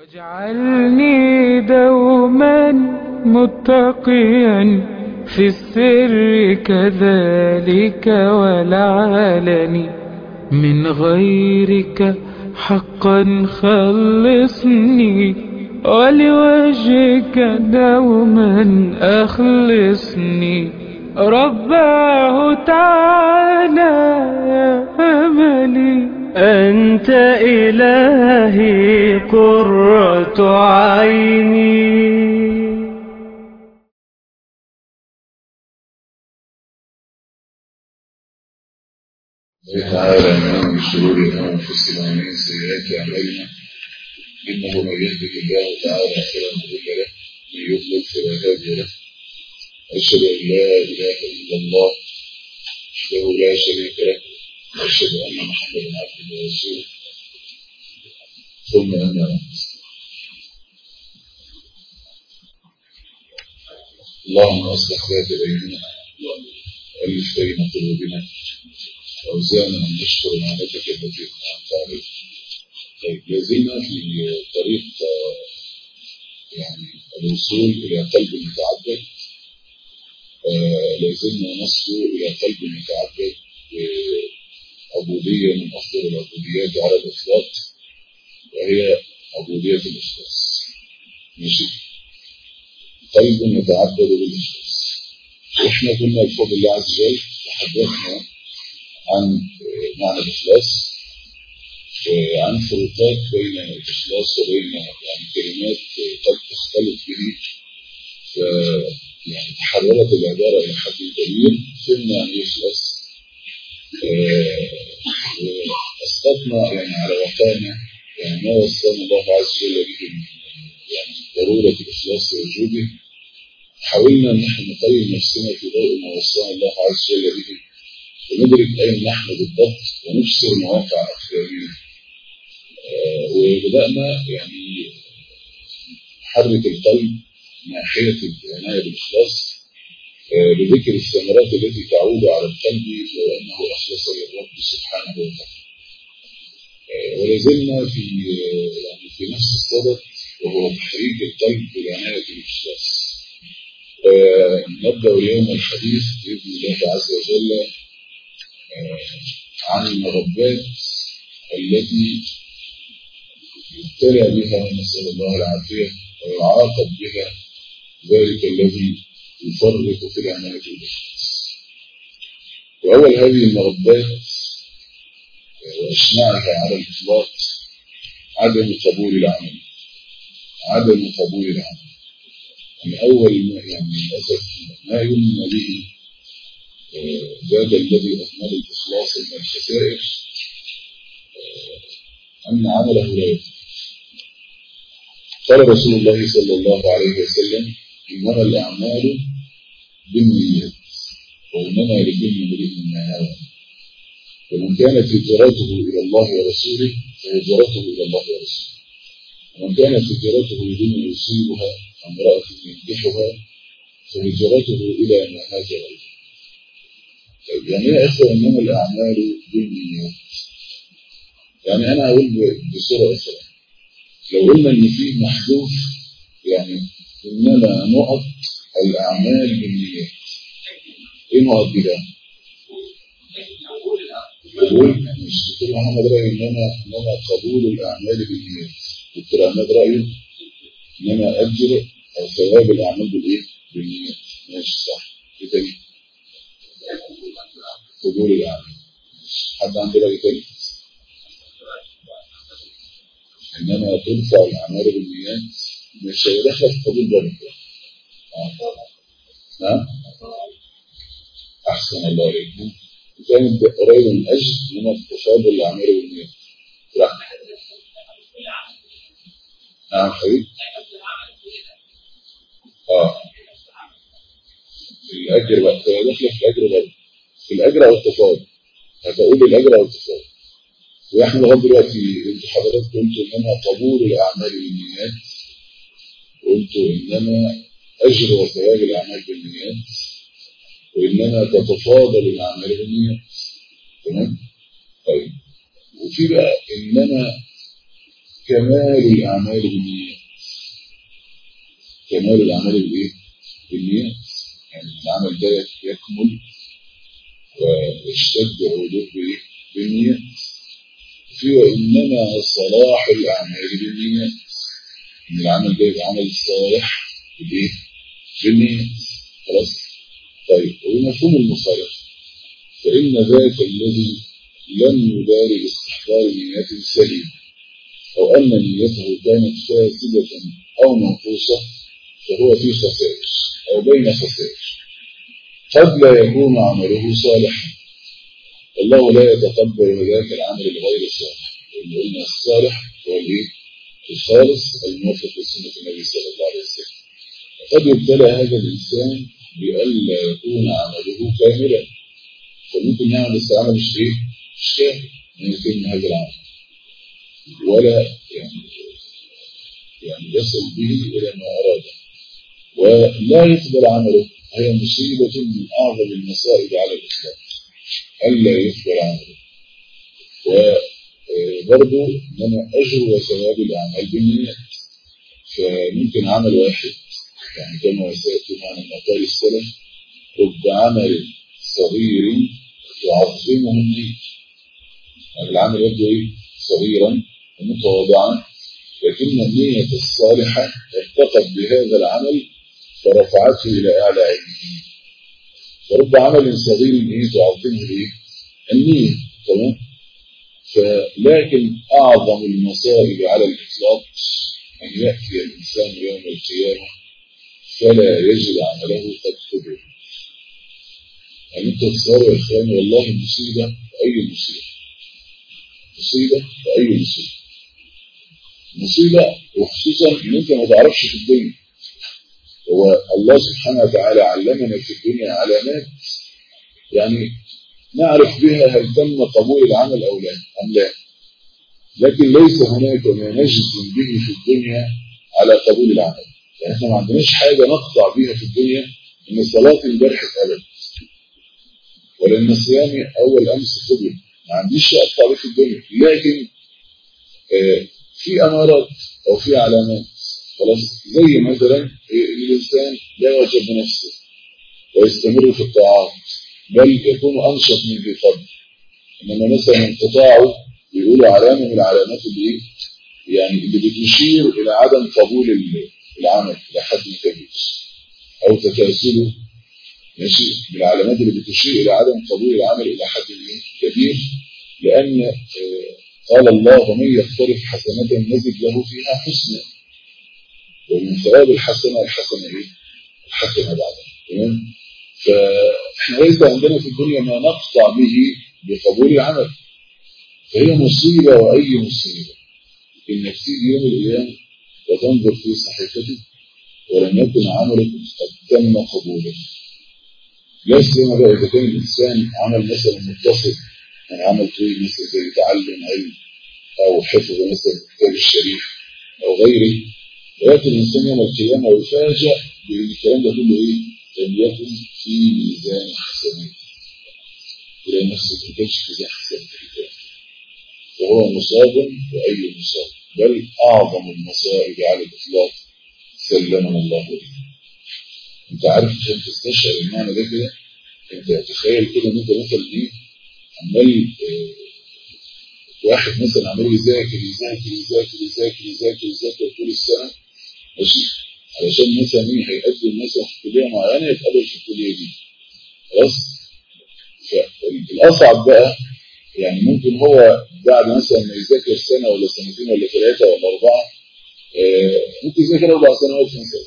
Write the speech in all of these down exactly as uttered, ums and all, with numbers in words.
واجعلني دوما متقيا في السر كذلك والعلن من غيرك حقا خلصني ولوجهك دوما أخلصني رباه تعالى يا أملي أنت إلهي قرة عيني. تعالى من شرور أنفسنا ومن سيئات أعمالنا إنه من يهده الله تعالى فلا مضل له ومن يضلل فلا هادي له. أشهد أن لا إله إلا الله وحده لا شريك له وأشهد أن محمدا عبده ورسوله ثم أما بعد. اللهم أصلح ذات بيننا وألف بين قلوبنا وأوزعنا أن نشكر نعمتك التي أنعمت علينا. طيب لازلنا في طريق يعني الوصول إلى قلب متعبد، لازلنا نصل إلى قلب متعبد بعبودية من أفضل العبوديات على الإطلاق، وهي عبودية الإخلاص. ماشي؟ قلب يتعبد بالإخلاص. وإحنا كنا بفضل الله عز وجل تحدثنا عن معنى الإخلاص وعن فروقات بين الإخلاص وبين يعني كلمات قد تختلط به، ف يعني تحررت العبارة إلى حد كبير. فهمنا عن إيه إخلاص، وأسقطنا يعني على وقعنا يعني ما وصلنا الله عز وجل به يعني ضرورة الإخلاص ووجوده. حاولنا أن نحن نقيم نفسنا في ضوء ما وصلنا الله عز وجل به وندرك أين نحن بالضبط ونبصر مواقع أقدامنا. وبدأنا يعني نحرك القلب ناحية العناية بالإخلاص بذكر الثمرات التي تعود على القلب لو أنه أخلص للرب سبحانه وتعالى. ولازلنا في يعني في نفس الصدد وهو تحريك القلب بالعناية بالإخلاص. نبدأ اليوم الحديث بإذن الله عز وجل عن المربات التي يبتلى بها نسأل الله العافية ويعاقب بها ذلك الذي يفرط في العناية بالإخلاص. وأول هذه المربات وأشنعها على الإطلاق عدم قبول العمل. عدم قبول العمل يعني أول ما يعني للأسف ما يمنى به ذات الذي أكمل الإخلاص من الخسائر أن عمله لا يقبل. قال رسول الله صلى الله عليه وسلم: إنما الأعمال بالنيات وإنما لكل امرئ ما نوى، فمن كانت هجرته إلى الله ورسوله فهجرته إلى الله ورسوله، ومن كانت هجرته لدنيا يصيبها امرأة ينكحها فهجرته إلى ما هاجر إليه. طيب يعني إيه أخوة إنما الأعمال بالنيات؟ يعني أنا أقول بصورة أخرى، لو قلنا إن فيه محذوف يعني إنما نقط الأعمال بالنيات، إيه نقط دي بقى؟ قبول مش دكتور محمد رأيه إنما إنما قبول الأعمال بالنيات، دكتور أحمد رأيه إنما أجر أو ثواب الأعمال بالإيه؟ بالنيات. ماشي صح. إيه تاني؟ قبول الأعمال. حد عنده رأي تاني؟ إنما ترفع الأعمال بالنيات مش هيدخل في قبول ذلك. نعم؟ أحسن الله عليكم. كانت قريبة من أجل إنما تفاضل الأعمال بالنيات. لا. نعم حبيبي. آه. الأجر بقى داخله في الأجر برضه. في الأجر أو التفاضل. هتقول الأجر أو التفاضل. وإحنا لغاية دلوقتي أنتوا حضرتك قلتوا إنما قبول الأعمال بالنيات، قلتوا إنما أجر وثواب الأعمال بالنيات، وإنما تتفاضل الأعمال بالنيات. تمام؟ طيب وفي بقى إنما كمال الأعمال بالنيات. كمال الأعمال بالإيه؟ بالنيات. يعني العمل ده يكمل ويشتد عروضه بإيه؟ بالنيات. في وإنما صلاح الأعمال بالنيات. إن العمل ده يبقى عمل صالح بالإيه؟ بالنيات. خلاص؟ طيب ومفهوم المصالح فإن ذاك الذي لم يبالغ باستحضار نيات سليمة أو أن نيته كانت فاسدة أو منقوصة فهو في خسائر أو بين خسائر. قد لا يكون عمله صالحا والله لا يتقبل ذاك العمل الغير صالح. اللي قلنا الصالح هو الايه؟ الخالص الموافق لسنة النبي صلى الله عليه وسلم. قد يبتلى هذا الإنسان بألا يكون عمله كاملا فممكن يعمل استعمال مش ايه؟ مش كامل من يتم هذا العمل ولا يعني يعني يصل به إلى ما أراده ولا يقبل عمله. هي مصيبة من أعظم المصائب على الإسلام ألا يقبل عمله. وبرضه إنما أجر وثواب الأعمال بالنيات. فممكن عمل واحد يعني كما سيأتي معنا من أقوال السلف رب عمل صغير تعظمه النية. يعني العمل يبدو إيه؟ صغيرا ومتواضعا لكن النية الصالحة ارتقت بهذا العمل فرفعته إلى أعلى علمه. فرب عمل صغير إيه تعظمه إيه؟ النية. تمام. فلكن أعظم المصائب على الإطلاق أن يأتي الإنسان يوم القيامة فلا يجد عمله قد قبل. يعني أنت تصور يا إخواني والله مصيبة وأي مصيبة. مصيبة وأي مصيبة. مصيبة وخصوصا إن أنت ما تعرفش في الدنيا. هو الله سبحانه وتعالى علمنا في الدنيا علامات يعني نعرف بها هل تم قبول العمل أو لا أم لا. لكن ليس هناك ما نجزم به في الدنيا على قبول العمل. يعني احنا ما عندناش حاجة نقطع بها في الدنيا ان صلاة الجرح اتقبل ولا ان صيامي اول امس قبل. ما عنديش شيء اقطع به في الدنيا لكن آه في امارات او في علامات. خلاص زي مثلا الانسان لا يعجب بنفسه ويستمر في الطاعات بل يكون انشط من ذي قبل. انما مثلا انقطاعه بيقولوا علامة من العلامات اللي ايه يعني اللي بتشير إلى عدم قبول العمل إلى حد كبير أو تكاسله. ماشي من العلامات اللي بتشير إلى عدم قبول العمل إلى حد كبير لأن قال الله ومن يقترف حسنة نزد له فيها حسنة ومن ثواب الحسنة الحسنة إيه؟ الحسنة بعدها. تمام. فإحنا ليس عندنا في الدنيا ما نقطع به بقبول العمل. فهي مصيبة وأي مصيبة إنك تيجي يوم القيامة وتنظر في صحيفتك ولم يكن عملك قد تم قبوله. لا سيما بقى إذا كان الإنسان عمل مثلا متصل يعني عمل طويل مثلا زي تعلم علم أو حفظ مثلا الكتاب الشريف أو غيره ويأتي الإنسان يوم القيامة ويفاجأ بالكلام ده كله إيه؟ لم يكن في ميزان حسنات. تلاقي نفسك ما كانش في ميزان حسنات وهو مصاب وأي مصاب بل أعظم المصائب على الإطلاق سلمنا الله به. أنت عارف عشان تستشعر المعنى ده كده أنت تخيل كده أن أنت مثلا إيه عمال إيه واحد مثلا عمال يذاكر يذاكر يذاكر يذاكر يذاكر يذاكر طول السنة ماشي علشان مثلا إيه هيقدم مثلا في كلية معينة يتقبل في الكلية دي. خلاص. فالأصعب بقى يعني ممكن هو بعد مثلا ما يذاكر سنة ولا سنتين ولا ثلاثة ولا أربعة ممكن يذاكر أربع سنوات مثلا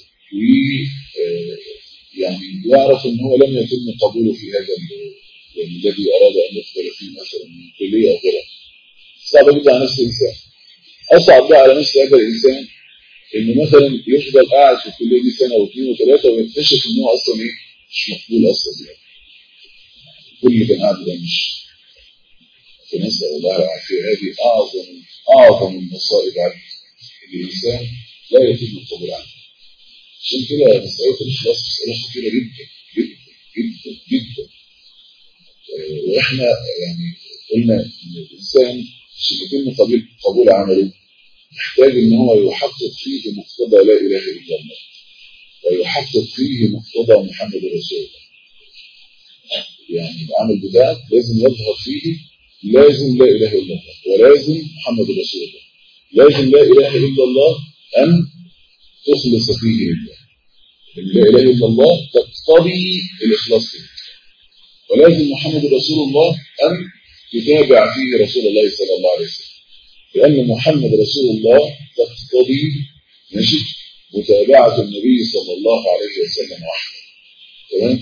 ويعني يعرف إن هو لم يتم قبوله في هذا يعني الذي أراد أن يقبل فيه مثلا من كلية أو غيرها. صعب جدا على نفس الإنسان. أصعب بقى على نفس هذا الإنسان إنه مثلا يفضل قاعد في الكلية دي سنة واثنين وثلاثة ويكتشف إن هو أصلا إيه مش مقبول أصلا يعني. كل اللي كان قاعد ده مش فنسأل الله العافية. هذه أعظم أعظم المصائب على الإنسان لا يتم القبول عنه. عشان كده مسألة الإخلاص مسألة خطيرة جدا جدا جدا جدا. وإحنا يعني قلنا إن الإنسان عشان يتم قبول قبول عمله يحتاج ان هو يحقق فيه مقتضى لا اله الا الله، ويحقق فيه مقتضى محمد رسول الله. يعني العمل بتاعك لازم يظهر فيه لازم لا اله الا الله، ولازم محمد رسول الله. لازم لا اله الا الله ان تخلص فيه لله، لا اله الا الله تقتضي الاخلاص فيه، ولازم محمد رسول الله ان تتابع فيه رسول الله صلى الله عليه وسلم، لان محمد رسول الله تقتضي ماشي متابعه النبي صلى الله عليه وسلم وحده. تمام.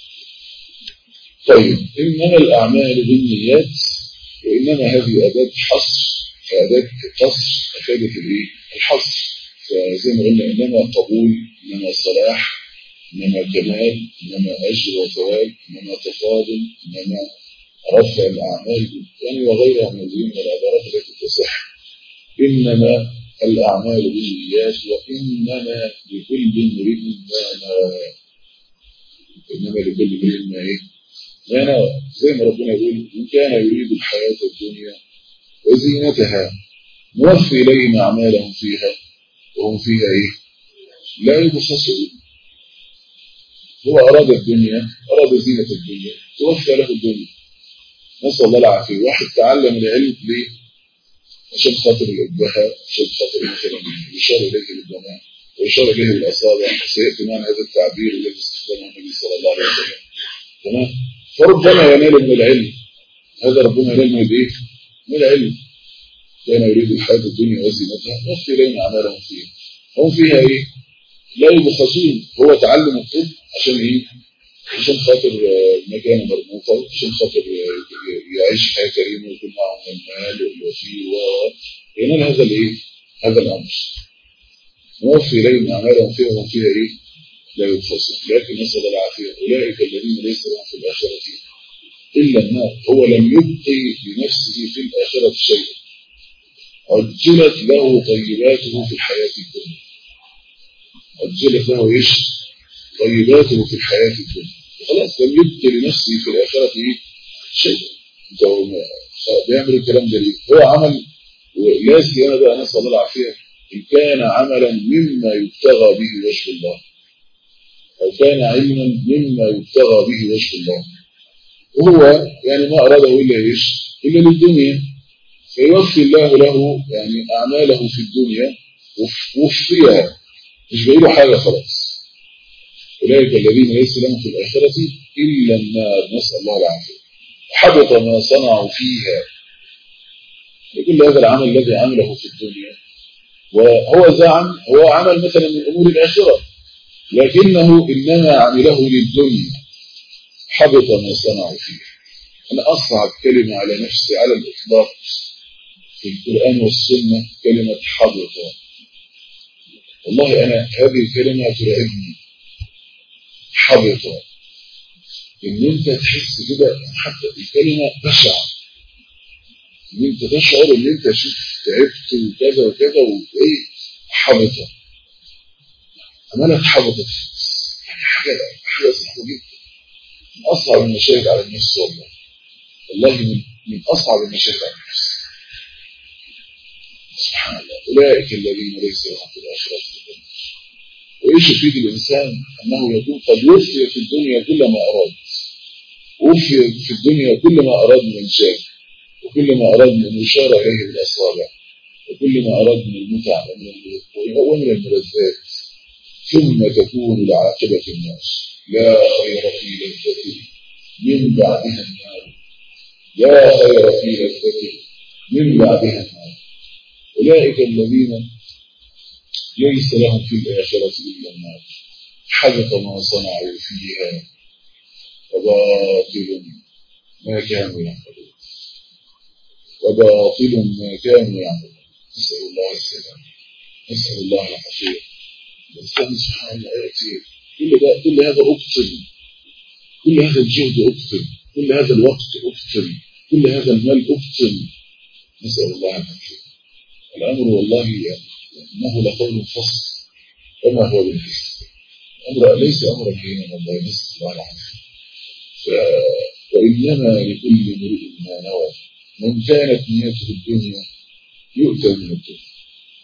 طيب انما الاعمال بالنيات، وانما هذه اداه حصر، اداه قصر افادت الايه؟ الحصر. فزي ما قلنا انما قبول، انما صلاح، انما كمال، انما اجر وثواب، انما تفاضل، انما رفع الاعمال، يعني وغيرها من الدين والعبارات التي تصح. انما الاعمال بالنيات، وانما لكل امرئ ما نوى. انما لكل امرئ ما ايه؟ ما نوى. زي ما ربنا يقول ان كان يريد الحياه الدنيا وزينتها نوفي اليهم اعمالهم فيها وهم فيها ايه؟ لا يبخسون. هو اراد الدنيا، اراد زينه الدنيا، توفى له الدنيا. نسال الله العافيه. واحد تعلم العلم ليه؟ عشان خاطر الابهاء، عشان خاطر مثلا يشار اليه بالدماء ويشار اليه بالاصابع، سياتي معنا هذا التعبير الذي استخدمه النبي صلى الله عليه وسلم. تمام. فربما ينال من العلم، هذا ربنا ينال من الايه؟ من العلم. كان يريد الحياه الدنيا وزينتها نوفي اليهم اعمالهم فيها هم فيها ايه؟ لا يبخسون. هو تعلم الطب عشان ايه؟ عشان خاطر مكانه مرموقه، عشان خاطر يعيش حياه كريمه ويكون معه من المال والوفير وينال هذا الايه؟ هذا الامر. نوفي اليهم اعمالهم فيها وهم فيها ايه؟ لا يبخسون. لكن نسال الله العافيه اولئك الذين ليس لهم في الاخره الا النار. هو لم يبقي لنفسه في الاخره شيئا، عجلت له طيباته في الحياه الدنيا. عجلت له ايش؟ طيباته في الحياه الدنيا. خلاص لم يبقي لنفسه في الاخره ايه؟ شيء. انت بيعمل الكلام ده ليه؟ هو عمل، ولا سيما بقى نسال الله العافيه ان كان عملا مما يبتغى به وجه الله، او كان علما مما يبتغى به وجه الله، وهو يعني ما اراده الا ايش؟ الا للدنيا، فيوفي الله له يعني اعماله في الدنيا وفيها، مش باقي له حاجه خلاص. اولئك الذين ليس لهم في الاخره الا النار، نسال الله العافيه. حبط ما صنعوا فيها. كل هذا العمل الذي عمله في الدنيا، وهو زعم هو عمل مثلا من امور الاخره، لكنه انما عمله للدنيا. حبط ما صنعوا فيها. انا اصعب كلمه على نفسي على الاطلاق في القران والسنه كلمه حبط. والله انا هذه الكلمه ترعبني. حبط، ان انت تحس كده، حتى الكلمه بشعه، ان انت تشعر ان انت شوف تعبت وكذا وكذا وايه حبطه، عماله حبطت. يعني حاجه حاجه صعبه جدا، من اصعب المشاهد على النفس. والله والله من من اصعب المشاهد على النفس. سبحان الله. اولئك الذين ليس لهم في الاخره الا. وايش يفيد الانسان انه يكون قد وفي في الدنيا كل ما اراد، وفي في الدنيا كل ما اراد من الجاه، وكل ما اراد من يشار اليه بالاصابع، وكل ما اراد من المتع ومن الملذات، ثم تكون العاقبه النار. لا خير في لذته من بعدها النار. لا خير في لذته من بعدها النار. اولئك الذين ليس لهم في الاخره الا النار. حبط ما صنعوا فيها وباطل ما كانوا يعملون. وباطل ما كانوا يعملون. نسأل الله السلامة، نسأل الله العافية. الإنسان سبحان الله يأتي كل ده، كل هذا أبطل، كل هذا الجهد أبطل، كل هذا الوقت أبطل، كل هذا المال أبطل. نسأل الله العافية. الأمر والله يعني إنه لقول فصل وما هو بالحسن. الأمر ليس أمرا هينا والله. نسأل الله العافية. ف... وإنما لكل امرئ ما نوى. من كانت نيته الدنيا يؤتى من الدنيا،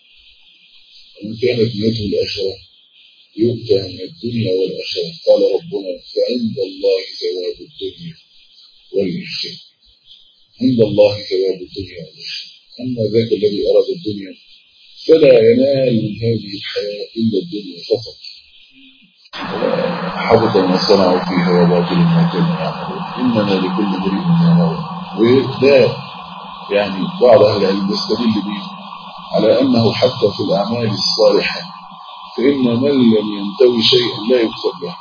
ومن كانت نيته الآخرة يؤتى من الدنيا والآخرة. قال ربنا فعند الله ثواب الدنيا والآخرة. عند الله ثواب الدنيا والآخرة. أما ذاك الذي أراد الدنيا فلا ينال من هذه الحياة إلا الدنيا فقط. حبط ما صنعوا فيها وباطل ما كانوا يعملون إنما لكل امرئ ما نوى. وده يعني بعض أهل العلم يستدل به على أنه حتى في الأعمال الصالحة فإن من لم ينتوي شيئا لا يكتب له.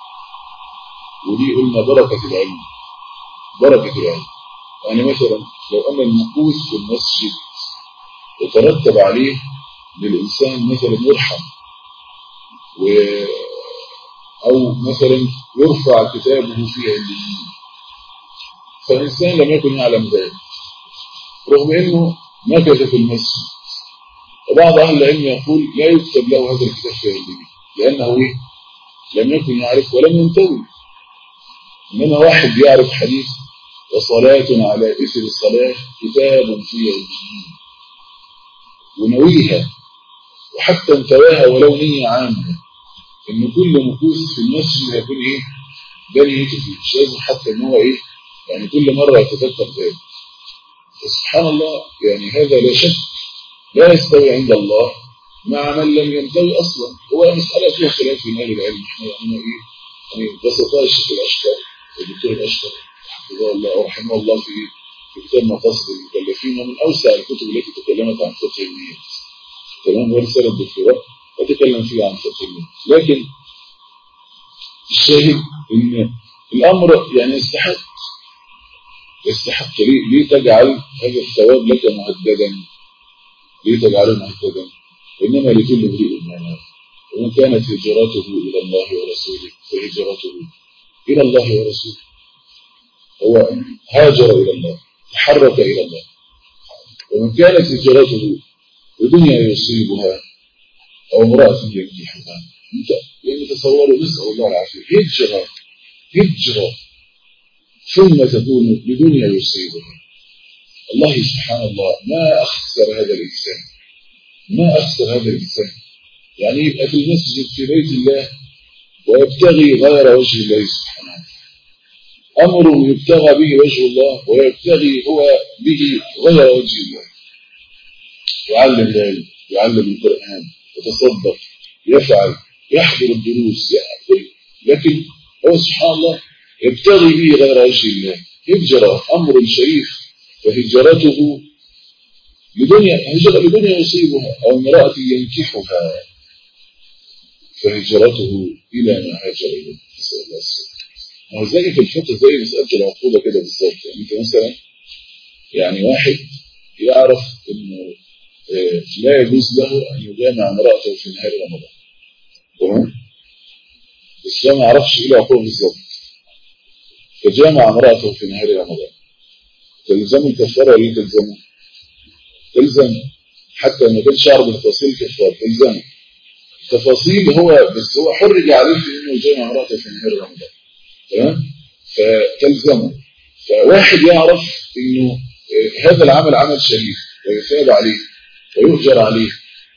ودي قلنا بركة العلم. بركة العلم يعني مثلا لو أن المكوث في المسجد يترتب عليه للإنسان مثلا يرحم و أو مثلا يرفع كتابه في عليين، فالإنسان لم يكن يعلم ذلك رغم أنه مكث في المسجد. وبعض أهل العلم يقول لا يكتب له هذا الكتاب في عليين لأنه إيه؟ لم يكن يعرف ولم ينتوي. إنما واحد يعرف حديث وصلاة على إثر الصلاة كتاب في عليين ونويها وحتى انتواها ولو نية عامة إن كل مكوث في المسجد هيكون إيه؟ بني فيه. مش لازم حتى إن هو إيه؟ يعني كل مرة يتذكر ذلك. فسبحان الله يعني هذا لا شك لا يستوي عند الله مع من لم ينتوي أصلا. هو مسألة فيها خلاف في أهل العلم. إحنا يعني إيه؟ يعني بسطاء الشيخ الأشقر الدكتور الأشقر حفظه الله أو رحمه الله في في كتاب مقاصد المكلفين ومن أوسع الكتب التي تكلمت عن فقه النية. تمام. ورسالة الدكتوراه وتكلم فيها عن فقه النية. لكن الشاهد إن الأمر يعني يستحق يستحق ليه, ليه تجعل هذا الثواب لك مهددا؟ ليه تجعله مهددا؟ إنما لكل امرئ ما نوى. ومن كانت هجرته إلى الله ورسوله فهجرته إلى الله ورسوله. هو هاجر إلى الله تحرك إلى الله. ومن كانت هجرته لدنيا يصيبها أو امرأة ينكحها. يعني تصوروا نسأل الله العافية هجرة هجرة ثم تكون لدنيا يصيبها. الله سبحان الله ما أخسر هذا الإنسان ما أخسر هذا الإنسان. يعني يبقى في المسجد في بيت الله ويبتغي غير وجه الله سبحانه. أمر يبتغى به وجه الله ويبتغي هو به غير وجه الله. يعلم العلم يعلم القرآن يتصدق يفعل يحضر الدروس يأكل لكن هو سبحان الله يبتغي به غير وجه الله. هجرة أمر شريف. فهجرته لدنيا هجرة لدنيا يصيبها أو امرأة ينكحها فهجرته إلى ما هاجر إليه. نسأل الله السلامة. هو زي في الفقه زي مسألة العقوبة كده بالظبط. يعني أنت مثلا يعني واحد يعرف إنه لا يجوز له أن يجامع امرأته في نهار رمضان. تمام؟ بس ما يعرفش إيه العقوبة بالظبط. فجامع امرأته في نهار رمضان. تلزمه الكفارة ولا تلزمه؟ تلزمه حتى ما كانش يعرف التفاصيل الكفارة تلزمه. التفاصيل هو بس هو حرج عليه في إنه يجامع امرأته في نهار رمضان. تمام؟ فتلزمه. فواحد يعرف إنه هذا العمل عمل شريف ويثاب عليه ويؤجر عليه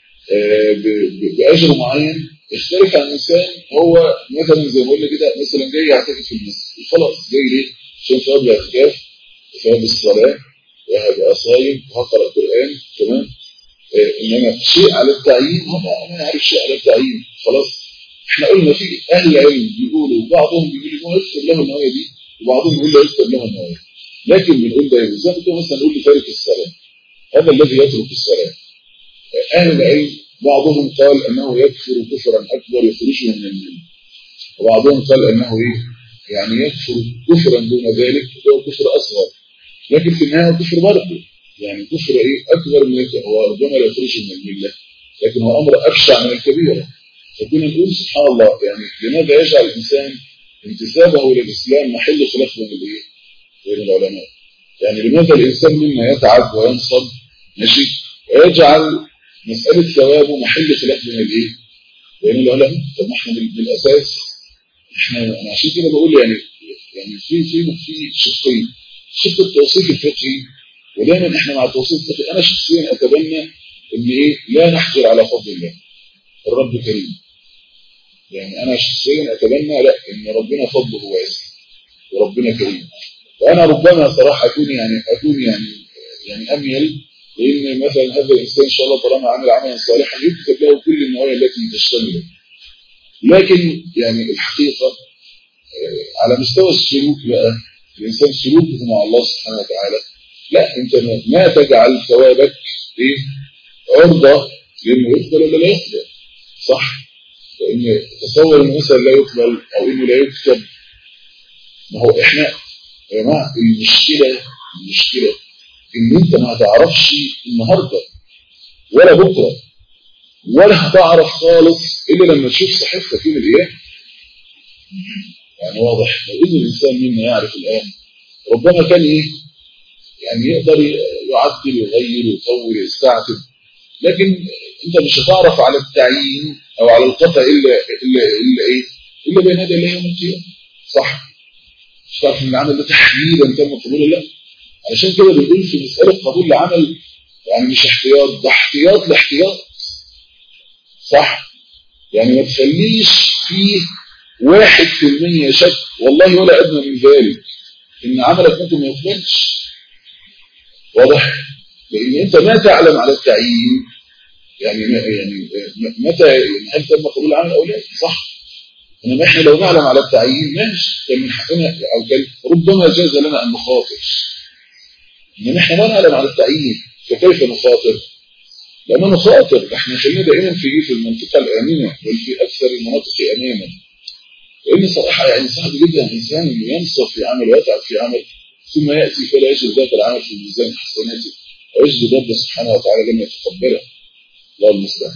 بأجر معين يختلف عن إنسان هو مثلا زي ما قلنا كده مثلا جاي يعتكف في المسجد خلاص جاي ليه؟ عشان ثواب الاعتكاف وثواب الصلاة وهبقى صايم وهقرأ القرآن. تمام؟ إنما شيء على التعيين هم ما يعرف شيء على التعيين خلاص. احنا قلنا في أهل العلم بيقولوا بعضهم بيقول إنه يكتب له النوايا دي وبعضهم يقول له يكتب له النوايا. لكن بنقول ده زي ما مثلا نقول لتارك الصلاة هذا الذي يترك الصلاة. أهل العلم بعضهم قال أنه يكفر كفرا أكبر يخرجه من الملة. وبعضهم قال أنه إيه؟ يعني يكفر كفرا دون ذلك هو كفر أصغر. لكن في النهاية كفر برضه يعني كفر إيه؟ أكبر من الكفر. هو ربما لا يخرجه من الملة لكن هو أمر أبشع من الكبيرة. فكنا نقول سبحان الله يعني لماذا يجعل الإنسان انتسابه إلى الإسلام محل خلاف بين الإيه؟ بين العلماء. يعني لماذا الإنسان منا يتعب وينصب ماشي ويجعل مسألة ثوابه محل خلاف بين الإيه؟ بين العلماء. طب احنا بالأساس احنا عشان كده بقول يعني يعني في في في شقين. شق التوصيف الفقهي ودايما احنا مع التوصيف الفقهي انا شخصيا اتبنى ان ايه لا نحجر على فضل الله. الرب كريم. يعني أنا شخصيا أتمنى لا إن ربنا فضله واسع وربنا كريم. وأنا ربما صراحة أكون يعني أكون يعني يعني أميل لأن مثلا هذا الإنسان إن شاء الله طالما عمل عملا صالحا يكتب له كل النوايا التي تشتمله. لكن يعني الحقيقة على مستوى السلوك بقى الإنسان سلوكه مع الله سبحانه وتعالى لا، أنت ما تجعل ثوابك إيه عرضة لأنه يقبل ولا لا يقبل. صح؟ لأن تصور إنه مثلا لا يقبل أو إنه لا يكتب. ما هو إحنا يا جماعة المشكلة المشكلة إن أنت ما هتعرفش النهاردة ولا بكرة ولا هتعرف خالص إلا لما تشوف صحيفتك يوم القيامة. يعني واضح لو إن الإنسان منا يعرف الآن ربما كان إيه يعني يقدر يعدل يغير يطور يستعتب، لكن أنت مش هتعرف على التعيين أو على القطع إلا إلا إلا إيه إلا بين هذا الله يوم القيامة. صح؟ مش تعرف إن العمل ده تحديدا تم قبوله لا. علشان كده بنقول في مسألة قبول العمل يعني مش احتياط، ده احتياط لاحتياط. صح؟ يعني ما تخليش فيه واحد في المية شك والله ولا أدنى من ذلك إن عملك ممكن ما يقبلش. واضح؟ لأن أنت ما تعلم على التعيين يعني يعني متى يعني هل تم قبول العمل أو لا. صح؟ إنما إحنا لو نعلم على التعيين ماشي كان من حقنا أو كان ربما جاز لنا أن نخاطر. إنما إحنا ما نعلم على التعيين فكيف نخاطر؟ لما نخاطر إحنا خلينا دائما في في المنطقة الآمنة بل في أكثر المناطق أمانا. لأن صراحة يعني صعب جدا إنسان إنه ينصف في عمل ويتعب في عمل ثم يأتي فلا يجد ذات العمل في ميزان حسناته ويجد رب سبحانه وتعالى لم يتقبله. الله المستعان.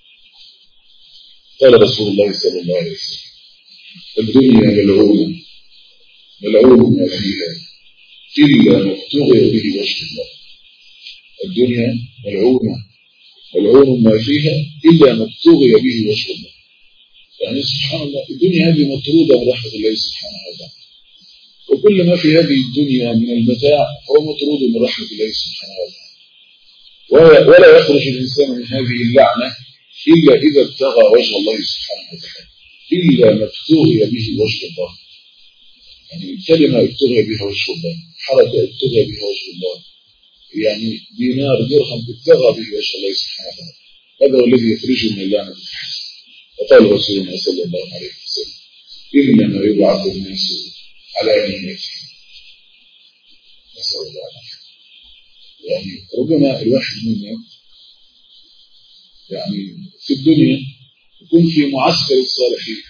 قال رسول الله صلى الله عليه وسلم الدنيا ملعونة ملعون ما فيها إلا ما ابتغي به وجه الله. الدنيا ملعونة ملعون ما فيها إلا ما ابتغي به وجه الله. يعني سبحان الله الدنيا هذه مطرودة من رحمة الله سبحانه وتعالى، وكل ما في هذه الدنيا من المتاع هو مطرود من رحمة الله سبحانه وتعالى. ولا يخرج الإنسان من هذه اللعنة إلا إذا ابتغى وجه الله سبحانه وتعالى، إلا ما ابتغي به وجه الله. يعني الكلمة ابتغي بها وجه الله، حركة ابتغي بها وجه الله، يعني دينار درهم ابتغى به وجه الله سبحانه وتعالى، هذا هو الذي يخرجه من اللعنة الحسن. وقال رسول الله صلى الله عليه وسلم إنما يبعث الناس على نيتهم. نسأل الله العافية. يعني ربما الواحد منا يعني في الدنيا يكون في معسكر الصالحين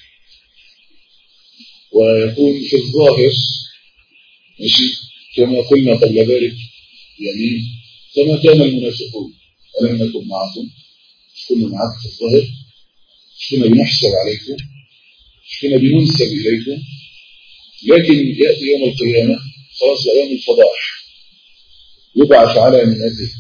ويكون في الظاهر ماشي كما قلنا قبل ذلك يعني كما كان المنافقون ألم نكن معكم مش كنا معكم في الظاهر مش كنا بنحسب عليكم مش كنا بننسب إليكم، لكن يأتي يوم القيامة خلاص يوم الفضائح يبعث على نيته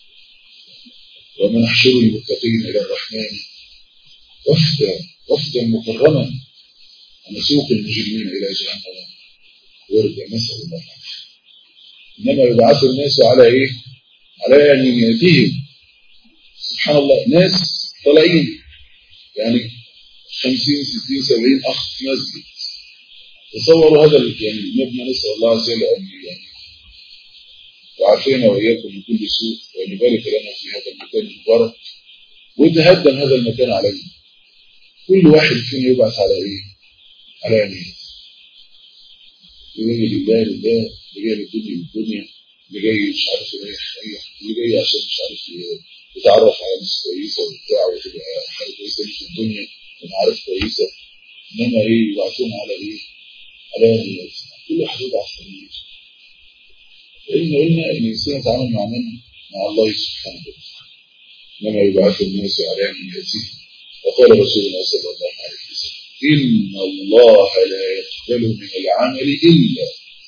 ومن نحشر المتقين إلى الرحمن وفدا وفدا مكرما ونسوق المجرمين إلى جهنم وردا. نسأل الله العافية. إنما يبعث الناس على إيه؟ على نياتهم. سبحان الله ناس طالعين يعني خمسين ستين سبعين أخ في مسجد. تصوروا هذا يعني المبنى. نسأل الله عز وجل أن يعني وعافينا وإياكم من كل سوء وأن يبارك لنا في هذا المكان المبارك ويتهدم هذا المكان علينا. كل واحد فينا يبعث على إيه؟ على نية. اللي جاي لله لله، اللي جاي للدنيا للدنيا، اللي جاي مش عارف يريح يريح، اللي جاي عشان مش عارف يتعرف على ناس كويسة وبتاع وتبقى حاجة كويسة في الدنيا ومعارف كويسة. إنما إيه يبعثون على إيه؟ على نية. كل واحد يبعث على نية. لأن قلنا إن الإنسان يتعامل مع من؟ مع الله سبحانه وتعالى. إنما يبعث الناس على نيته. وقال رسول الله صلى الله عليه وسلم إن الله لا يقبل من العمل إلا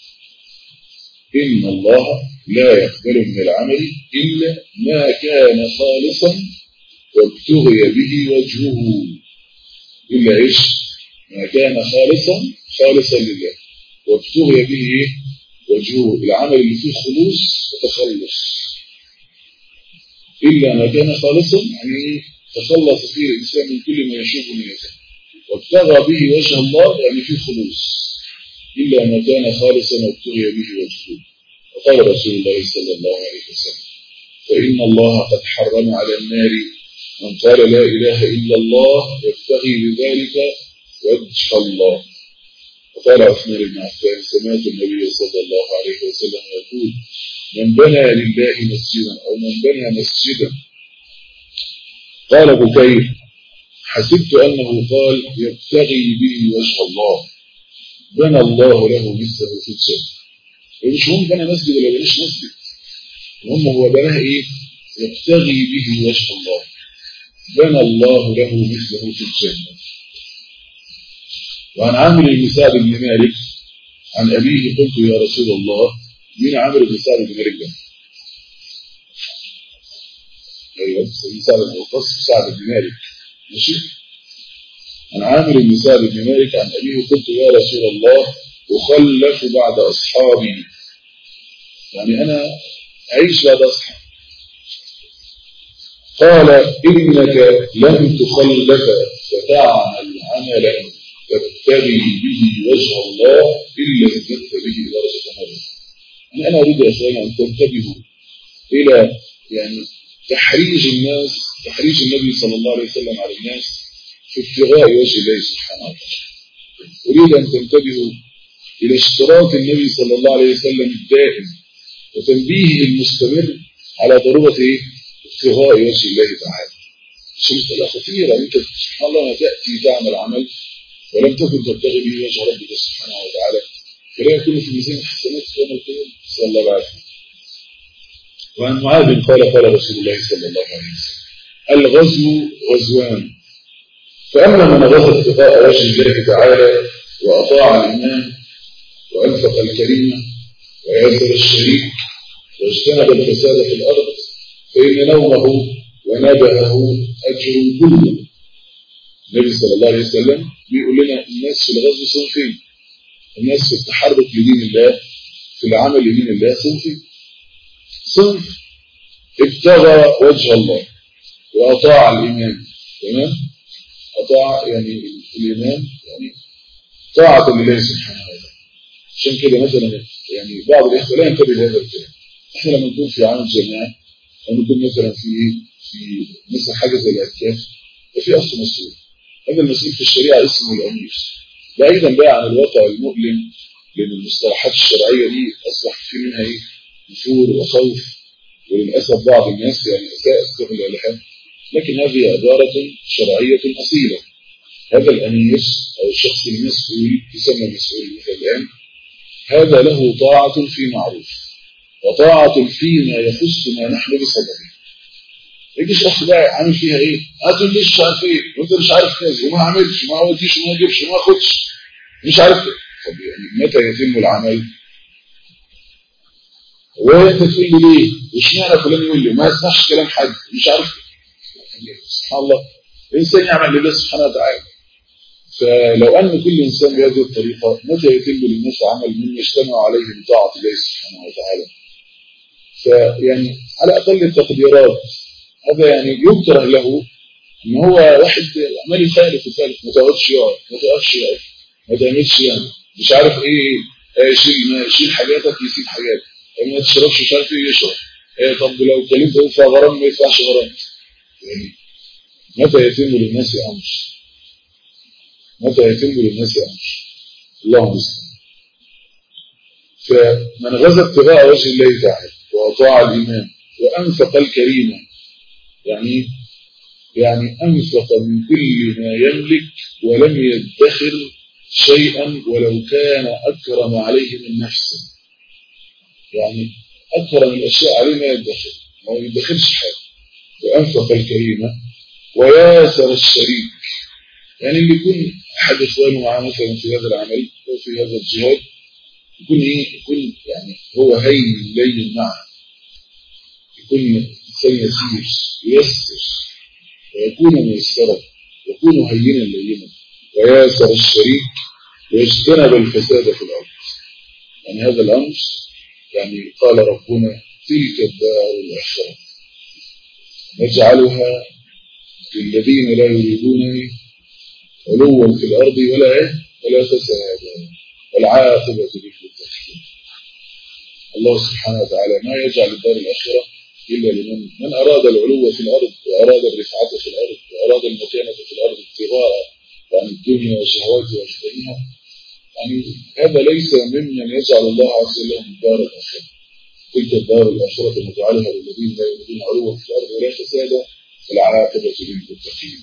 إن الله لا يقبل من العمل إلا ما كان خالصا وابتغي به وجهه. إلا إيش؟ ما كان خالصا خالصا لله وابتغي به وجهه، العمل اللي فيه خلوص وتخلص. إلا ما كان خالصا يعني تخلص فيه الإنسان من كل ما يشوب نيته وابتغى به وجه الله، يعني فيه خلوص، إلا ما كان خالصا وابتغي به وجهه. وقال رسول الله صلى الله عليه وسلم: فإن الله قد حرم على النار من قال لا إله إلا الله يبتغي بذلك وجه الله. وقال عثمان بن عفان: سمعت النبي صلى الله عليه وسلم يقول: من بنى لله مسجدا أو من بنى مسجدا، قال بكير: حسبت أنه قال يبتغي به وجه الله، بنى الله له مثله في الجنة. ومش هم بنى مسجد ولا بناش مسجد، هم هو بناه إيه؟ يبتغي به وجه الله، بنى الله له مثله في الجنة. وعن عامر بن سعد بن مالك عن أبيه: قلت يا رسول الله. مين عامر بن سعد بن مالك ده؟ أيوة سعد بن وقاص سعد بن مالك، ماشي. عن عامر بن سعد بن مالك عن أبيه: قلت يا رسول الله أخلف بعد أصحابي، يعني أنا أعيش بعد أصحابي. قال: إنك لم تخلف فتعمل عملا تبتغي به وجه الله إلا ازددت به درجة مرة. يعني أنا أريد يا أخواني أن تنتبهوا إلى يعني تحريج الناس، تحريج النبي صلى الله عليه وسلم على الناس في ابتغاء وجه الله سبحانه وتعالى. أريد أن تنتبهوا إلى اشتراط النبي صلى الله عليه وسلم الدائم وتنبيهه المستمر على ضرورة إيه؟ ابتغاء وجه الله تعالى. شيء مسألة خطيرة، أنت سبحان الله ما تأتي تعمل عمل ولم تكن تبتغي به وجه ربك سبحانه وتعالى فلا يكون في ميزان الحسنات يوم القيامة. صلى الله عليه وسلم. وعن معاذ قال: قال رسول الله صلى الله عليه وسلم: الغزو غزوان، فأما من غزا ابتغاء وجه الله تعالى وأطاع الإمام وأنفق الكريمة ويسر الشريك واجتنب الفساد في الأرض فإن نومه ونبهه أجر كله. النبي صلى الله عليه وسلم بيقول لنا الناس في الغزو صنفين، الناس في التحرك لدين الله في العمل لدين الله صنفين. صنف ابتغى وجه الله وأطاع الإمام، تمام؟ أطاع يعني الإمام يعني طاعة لله سبحانه وتعالى. عشان كده مثلا يعني بعض الإخوة لا ينتبه لهذا الكلام. احنا لما نكون في عمل جماعي أو نكون مثلا في في مثلا حاجة زي الاعتكاف ففي أصل مسؤول، هذا المسؤول في الشريعة اسمه الأمير. بعيدا بقى عن الواقع المؤلم، لأن المصطلحات الشرعية دي أصبح في منها إيه؟ نفور وخوف، وللأسف بعض الناس يعني أساء استغلالها، لكن هذه عبارة شرعية أصيلة. هذا الأمير أو الشخص المسؤول يسمى مسؤول مثل الآن، هذا له طاعة في معروف وطاعة فيما يخص ما نحن بصدده. يجيش أخ بقى عامل فيها إيه؟ هاتوا ليش مش عارف إيه وأنت مش عارف كذا وما عملش وما عملتيش وما جبش وما أخدش مش عارف إيه. طب يعني متى يتم العمل؟ وأنت تقول لي ليه؟ واشمعنى فلان يقول لي ما يسمعش كلام حد مش عارف إيه. سبحان الله، الإنسان يعمل لله سبحانه وتعالى. فلو أن كل إنسان بهذه الطريقة متى يتم للناس عمل من يجتمع عليه من طاعة الله سبحانه وتعالى؟ فيعني على أقل التقديرات هذا يعني يكره له ان هو واحد عمال يخالف ويخالف، ما تقعدش يقعد، ما تقفش يقف، ما تعملش يعني مش عارف ايه، شيل شيل حاجاتك يسيب حاجات، ما تشربش مش عارف ايه يشرب، إيه طب لو كلمت يدفع غرام ما يدفعش غرام. يعني متى يتم للناس امر؟ متى يتم للناس امر؟ الله المستعان. فمن غزا ابتغاء وجه الله تعالى واطاع الامام وانفق الكريمه، يعني يعني أنفق من كل ما يملك ولم يدخر شيئا ولو كان أكرم عليه من نفسه. يعني أكرم الأشياء عليه ما يدخر، ما يدخرش حاجة. وأنفق الكريمة وياسر الشريك، يعني اللي يكون أحد إخوانه معاه مثلا في هذا العمل أو في هذا الجهاد يكون إيه؟ يكون يعني هو هين لين معه، يكون إنسان يسير ييسر ويكون ميسرا، يكون هينا لينا، وياسر الشريك ويجتنب الفساد في الأرض. يعني هذا الأمر يعني قال ربنا: تلك الدار الآخرة نجعلها للذين لا يريدون علوا في الأرض ولا إيه ولا فسادا والعاقبة للمتقين. الله سبحانه وتعالى ما يجعل الدار الآخرة إلا لمن من أراد العلو في الأرض وأراد الرفعة في الأرض وأراد المكانة في الأرض ابتغاء عن الدنيا وشهواتها واشتهيها. يعني هذا ليس ممن يجعل الله عز وجل من الدار الآخرة. تلك الدار الآخرة نجعلها للذين لا يريدون علوا في الأرض ولا فسادا والعاقبة للمتقين.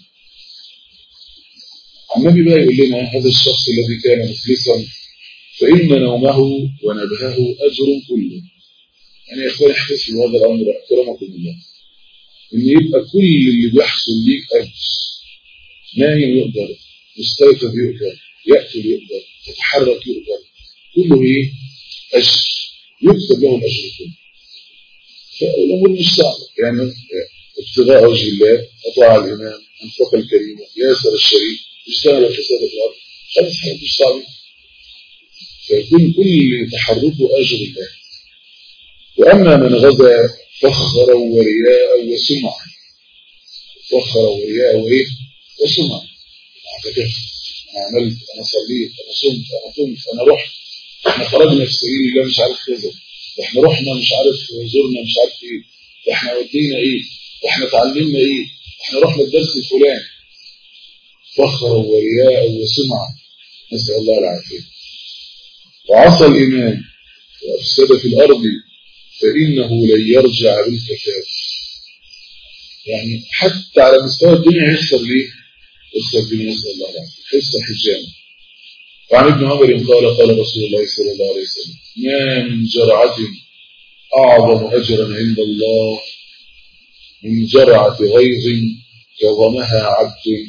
النبي بقى يقول لنا هذا الشخص الذي كان مفلسا فإن نومه ونبهه أجر كله. يعني يا إخواني احتسبوا هذا الأمر أكرمكم الله، إن يبقى كل اللي بيحصل ليك أجر. نايم يقدر، مستيقظ يقدر، يأكل يقدر، يتحرك يقدر، كله إيه؟ أجر، يكتب له الأجر كله. فالأمور مش صعبة، يعني ابتغاء وجه الله، أطاع الإمام، أنفق الكريمة، ياسر الشريف، اجتنب الفساد في الأرض، خمس حاجات مش صعبة. فيكون كل تحركه أجر الله. وأما من غزا فخر ورياء وسمع، فخر ورياء وإيه؟ وسمع. أنا كيف؟ أنا عملت، أنا صليت، أنا صمت، أنا قمت، أنا رحت، إحنا خرجنا في سبيل الله مش عارف كذا، إحنا رحنا مش عارف زرنا مش عارف إيه، إحنا ودينا إيه، إحنا تعلمنا إيه، إحنا رحنا الدرس الفلاني. فخر ورياء وسمع، نسأل الله العافية. وعصى الإمام وأفسد في الأرض فإنه لن يرجع بالكفاف. يعني حتى على مستوى الدنيا يخسر ليه؟ يخسر الدنيا، نسأل الله العافية، يخسر حجامه. وعن ابن عمر قال قال رسول الله صلى الله عليه وسلم: ما من جرعة أعظم أجرا عند الله من جرعة غيظ كظمها عبد.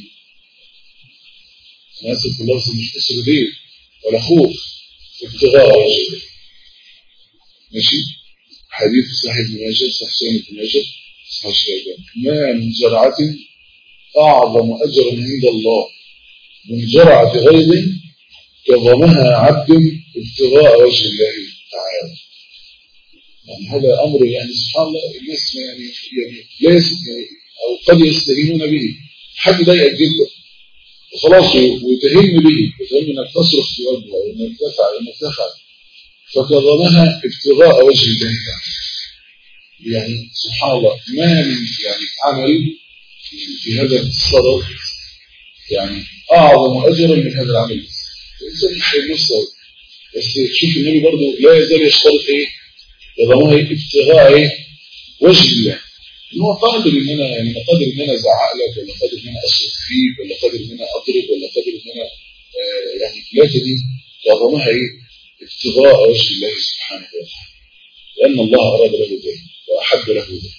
أنا آسف في اللفظ، مش كسر دين ولا خوف، ابتغاء وجهه. ماشي؟ حديث صحيح ابن ماجه، صحيح سنن ابن ماجه، صحيح الشيخ. ما من جرعة أعظم أجرا عند الله من جرعة غيظ كظمها عبد ابتغاء وجه الله تعالى. يعني هذا أمر يعني سبحان الله، الناس يعني يعني ليس يعني أو قد يستهينون به، حد ده يأجله وخلاص ويتهم به، يتهم انك تصرخ في وجهه او انك تفعل انك تفعل، فكظمها ابتغاء وجه الله تعالى. يعني سبحان الله، ما من يعني عمل في هذا الصدد يعني أعظم أجرا من هذا العمل. الإنسان يحيي نفسه، بس شوف النبي برضه لا يزال يشترط إيه؟ يضمها إيه؟ ابتغاء إيه؟ وجه الله. إن هو قادر إن أنا يعني قادر إن أنا أزعق لك، ولا قادر إن أنا أصرخ فيك، ولا قادر إن أنا أضرب، ولا قادر إن أنا آه يعني لكن إيه؟ يضمها إيه؟ ابتغاء وجه الله سبحانه وتعالى، لأن الله أراد له ذلك وأحب له ذلك.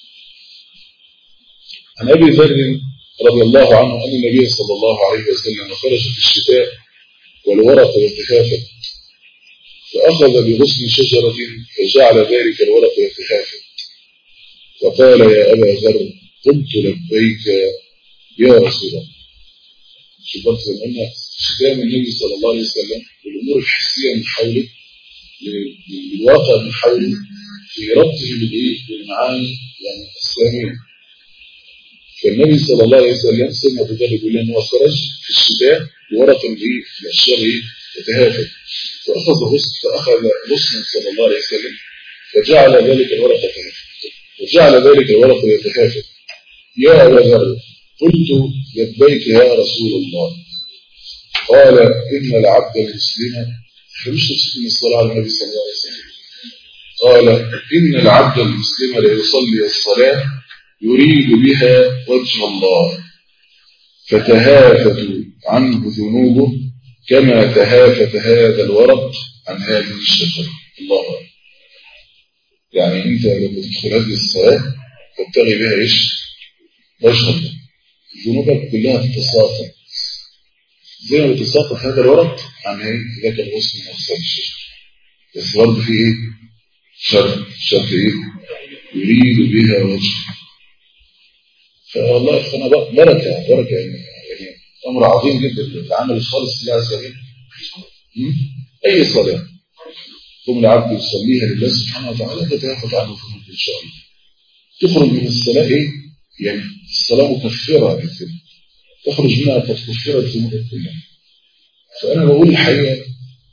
عن أبي ذر رضي الله عنه أن النبي صلى الله عليه وسلم خرج في الشتاء والورق يتخافت، فأخذ بغصن شجرة فجعل ذلك الورق يتخافت، فقال: يا أبا ذر قلت لبيك يا رسول الله. شوفت زماننا ختام النبي صلى الله عليه وسلم والأمور الحسية من حوله للواقع من حوله في ربطه بالإيه؟ بالمعاني يعني السامية. فالنبي صلى الله عليه وسلم سمع بذلك يقول أنه خرج في الشتاء ورقا به في الأشجار يتهافت، فأخذ غصن فأخذ غصنا صلى الله عليه وسلم فجعل ذلك الورق يتهافت، وجعل ذلك الورق يتهافت. يا أبا ذر قلت لبيك يا رسول الله. قال: إن العبد المسلم، مش تفسير الصلاة على النبي صلى الله عليه وسلم، قال: إن العبد المسلم لا يصلي الصلاة يريد بها وجه الله فتهافت عنه ذنوبه كما تهافت هذا الورق عن هذه الشجرة. الله أكبر. يعني أنت لما تدخل هذه الصلاة تبتغي بها إيش؟ وجه الله، ذنوبك كلها تتساقط زي ما بتساقط هذا الورق عن ذاك الغصن من أغصان الشجرة. بس برضه في إيه؟ شرط شرط إيه؟ يريد بها وجه. فوالله أخوانا بركة بركة يعني, يعني أمر عظيم جدا العمل الخالص لله عز وجل. أي صلاة ثم العبد يصليها لله سبحانه وتعالى تتهافت عنه ذنوبه إن شاء الله. تخرج من الصلاة إيه؟ يعني الصلاة مكفرة للذنوب، تخرج منها قد كفرت ذنوبك كلها. فأنا بقول الحقيقة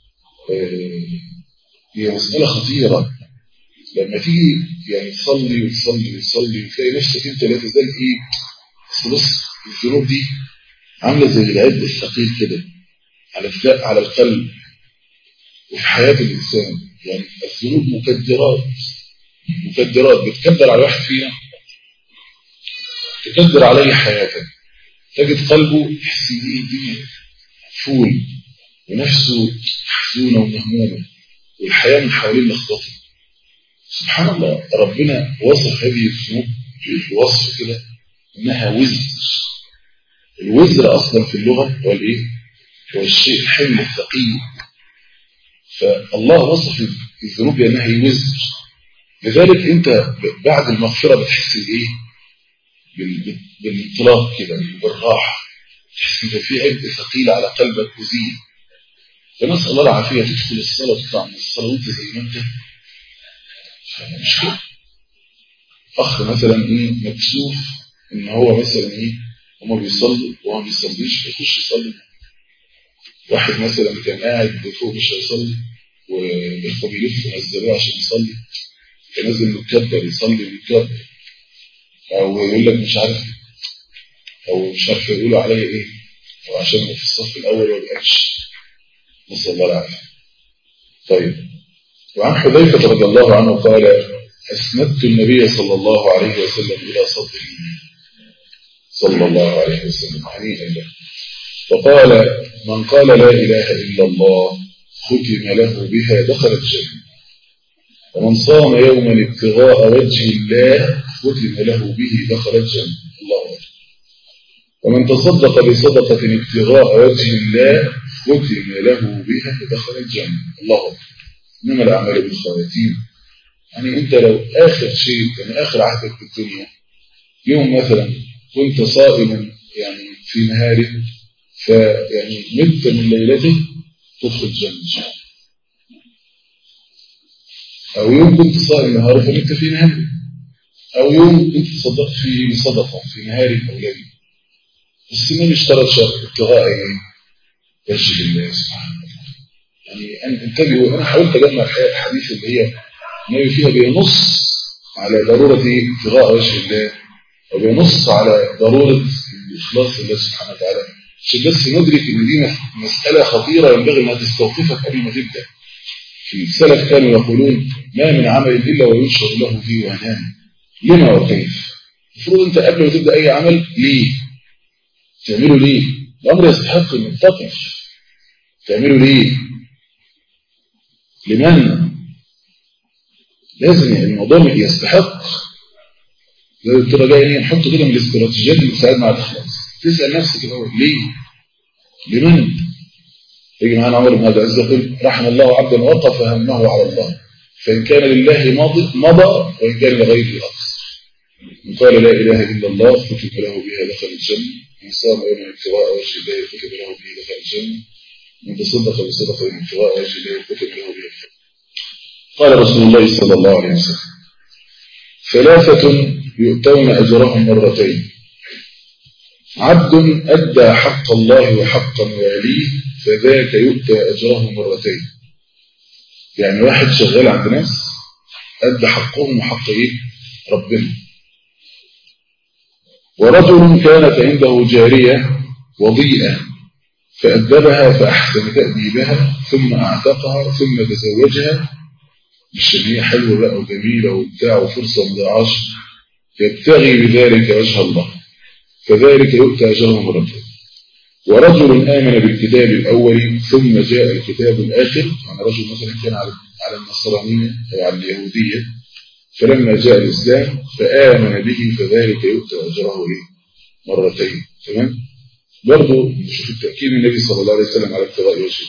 هي مسألة خطيرة. لما تيجي يعني تصلي وتصلي وتصلي وتلاقي نفسك انت لا تزال ايه، بس بص الذنوب دي عامله زي العبء الثقيل كده على على القلب وفي حياه الانسان. يعني الذنوب مكدرات، مكدرات بتكدر على واحد فينا، تكدر عليه حياته، تجد قلبه يحس ان ايه الدنيا مقفول ونفسه محزونه ومهمومه والحياه من حوالين لخبطه. سبحان الله، ربنا وصف هذه الذنوب بوصف كده انها وزر. الوزر اصلا في اللغه هو الايه؟ هو الشيء الحمل الثقيل. فالله وصف الذنوب بانها هي وزر. لذلك انت بعد المغفره بتحس بايه؟ بالانطلاق كده، بالراحه، تحس ان في عبء ثقيل على قلبك وزين. فنسال الله العافيه، تدخل الصلاه تطلع من الصلاه وانت زي ما انت مش كده. اخ مثلا ايه مكسوف ان هو مثلا ايه هما بيصلوا وهو ما بيصليش يخش يصلي. واحد مثلا كان قاعد فوق مش هيصلي والاخوه بيلفوا نزلوه عشان يصلي، فنزل متكبر يصلي متكبر، او يقول لك مش عارف او مش عارف يقولوا عليا ايه، او عشان في الصف الاول ما بقاش. نسال الله العافيه. طيب، وعن حذيفه رضي الله عنه قال: اسندت النبي صلى الله عليه وسلم الى صدره صلى الله عليه وسلم هنيئا له، فقال: من قال لا إله إلا الله ختم له بها دخل الجنة، ومن صام يوما ابتغاء وجه الله ختم له به دخل الجنة. الله أكبر. ومن تصدق بصدقة ابتغاء وجه الله ختم له بها دخل الجنة. الله أكبر. إنما الأعمال بالخواتيم. يعني أنت لو آخر شيء كان آخر عهدك في الدنيا يوم مثلا كنت صائما يعني في نهاره، فيعني مت من ليلته تدخل الجنة، أو يوم كنت صائم نهاره فمت في نهاره، أو يوم كنت تصدقت فيه بصدقة في نهار أو ليل. بس النبي اشترط شرط ابتغاء وجه الله سبحانه وتعالى. يعني أن انتبهوا، أنا حاولت أجمع الحديث اللي هي النبي فيها بينص على ضرورة ابتغاء وجه الله، وبينص على ضرورة الإخلاص لله سبحانه وتعالى، عشان بس ندرك ان دي مسألة خطيرة ينبغي انها تستوقفك قبل ما تبدأ. السلف كانوا يقولون: ما من عمل إلا وينشر له فيه وهنان. لما وكيف؟ المفروض انت قبل ما تبدأ اي عمل ليه؟ تعمله ليه؟ الامر يستحق ان تقف. تعمله ليه؟ لمن؟ لازم يعني الموضوع يستحق. زي تبقى جاي نحط كده من الاستراتيجيات اللي تساعدنا على الاخلاص. تسأل نفسك الاول ليه؟ لمن؟ يجي معنا عمر بن عبد العزيز يقول: رحم الله عبدا وقف همه على الله، فإن كان لله ماضي مضى وإن كان لغيره أقصر. من قال لا إله إلا الله ختم له بها دخل الجنة، من صام يوما ابتغاء وجه الله ختم له به دخل الجنة، من تصدق بصدقة ابتغاء وجه الله ختم له بها دخل الجنة. قال رسول الله صلى الله عليه وسلم: ثلاثة يؤتون أجرهم مرتين: عبد أدى حق الله وحق مواليه فذاك يؤتى أجره مرتين. يعني واحد شغال عند ناس أدى حقهم وحق إيه؟ ربنا. ورجل كانت عنده جارية وضيئة فأدبها فأحسن تأديبها ثم أعتقها ثم تزوجها، مش هي حلوة بقى وجميلة وبتاع وفرصة مضاعش، يبتغي بذلك وجه الله فذلك يؤتى أجره مرتين. ورجل آمن بالكتاب الأول ثم جاء الكتاب الآخر، يعني رجل مثلا كان على النصرانية أو على اليهودية، فلما جاء الإسلام فآمن به فذلك يؤتى أجره مرتين. تمام؟ برضو نشوف التأكيد من النبي صلى الله عليه وسلم على ابتغاء وجهه.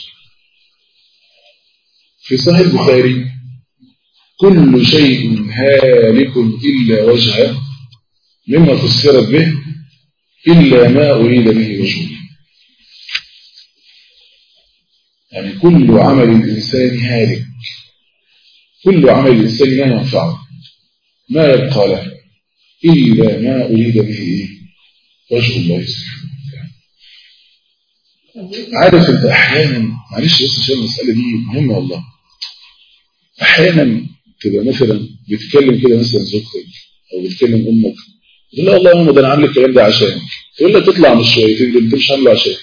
في صحيح البخاري: كل شيء هالك إلا وجهه مما فسرت به إلا ما أريد به وجهه. يعني كل عمل الإنسان هالك، كل عمل الإنسان لا ينفعه، ما يبقى له إلا ما أريد به إيه؟ وجه الله سبحانه وتعالى. عارف أنت أحيانا، معلش بس عشان المسألة دي مهمة والله، أحيانا تبقى مثلا بتتكلم كده مثلا زوجتك أو بتكلم أمك، تقول لا والله يا ماما ده أنا عامل الكلام ده عشان، تقول لها تطلع من الشويتين دول أنت مش عامله عشان،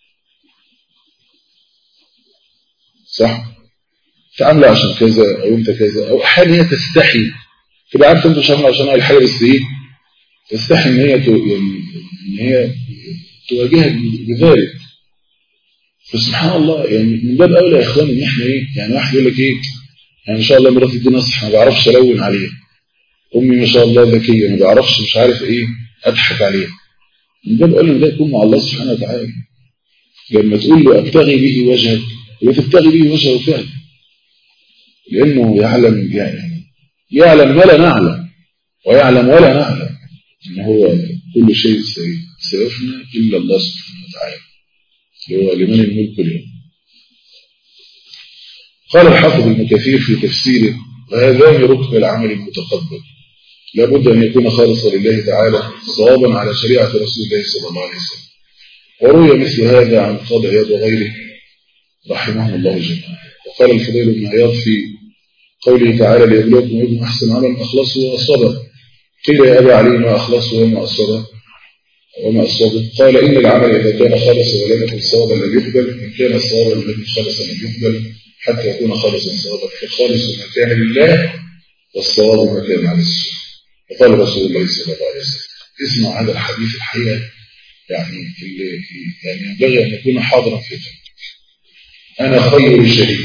صح؟ تعامله عشان كذا أو أنت كذا، أو أحيانا هي تستحي تبقى عارفة أنت مش عامله عشان أي حاجة، بس إيه؟ تستحي إن هي تو... يعني إن هي تواجهك بذلك. فسبحان الله يعني من باب أولى يا إخوان إن إحنا إيه؟ يعني واحد يقول لك إيه؟ يعني إن شاء الله مراتي دي نصح ما بعرفش ألون عليها، أمي ما شاء الله ذكية ما بعرفش مش عارف إيه أضحك عليها. من باب أولى إن ده يكون مع الله سبحانه وتعالى. لما تقول له أبتغي به وجهك وتبتغي به وجهه فعلا، لأنه يعلم يعني يعلم ولا نعلم ويعلم ولا نعلم إن هو كل شيء سيفنى إلا الله سبحانه وتعالى اللي هو لمن الملك اليوم. قال الحافظ ابن كثير في تفسيره: وهذان ركن العمل المتقبل لا بد أن يكون خالصا لله تعالى صوابا على شريعة رسول الله صلى الله عليه وسلم. وروي مثل هذا عن قاضي عياض وغيره رحمه الله جميعا. وقال الفضيل بن عياض في قوله تعالى: ليبلوكم أيكم أحسن عملا أخلصه وأصابه. قيل يا أبا علي ما أخلصه وما أصابه وما أصابه؟ قال: إن العمل إذا كان خالصا ولم يكن صوابا لم يقبل، إن كان صوابا لم يكن خالصا لم يقبل، حتى يكون خالصا صوابا. فالخالص ما كان لله والصواب ما كان على السنة. وقال رسول الله صلى الله عليه وسلم: اسمع هذا الحديث الحقيقة يعني اللي يعني ينبغي أن يكون حاضرا في قلبك. أنا خير شريك،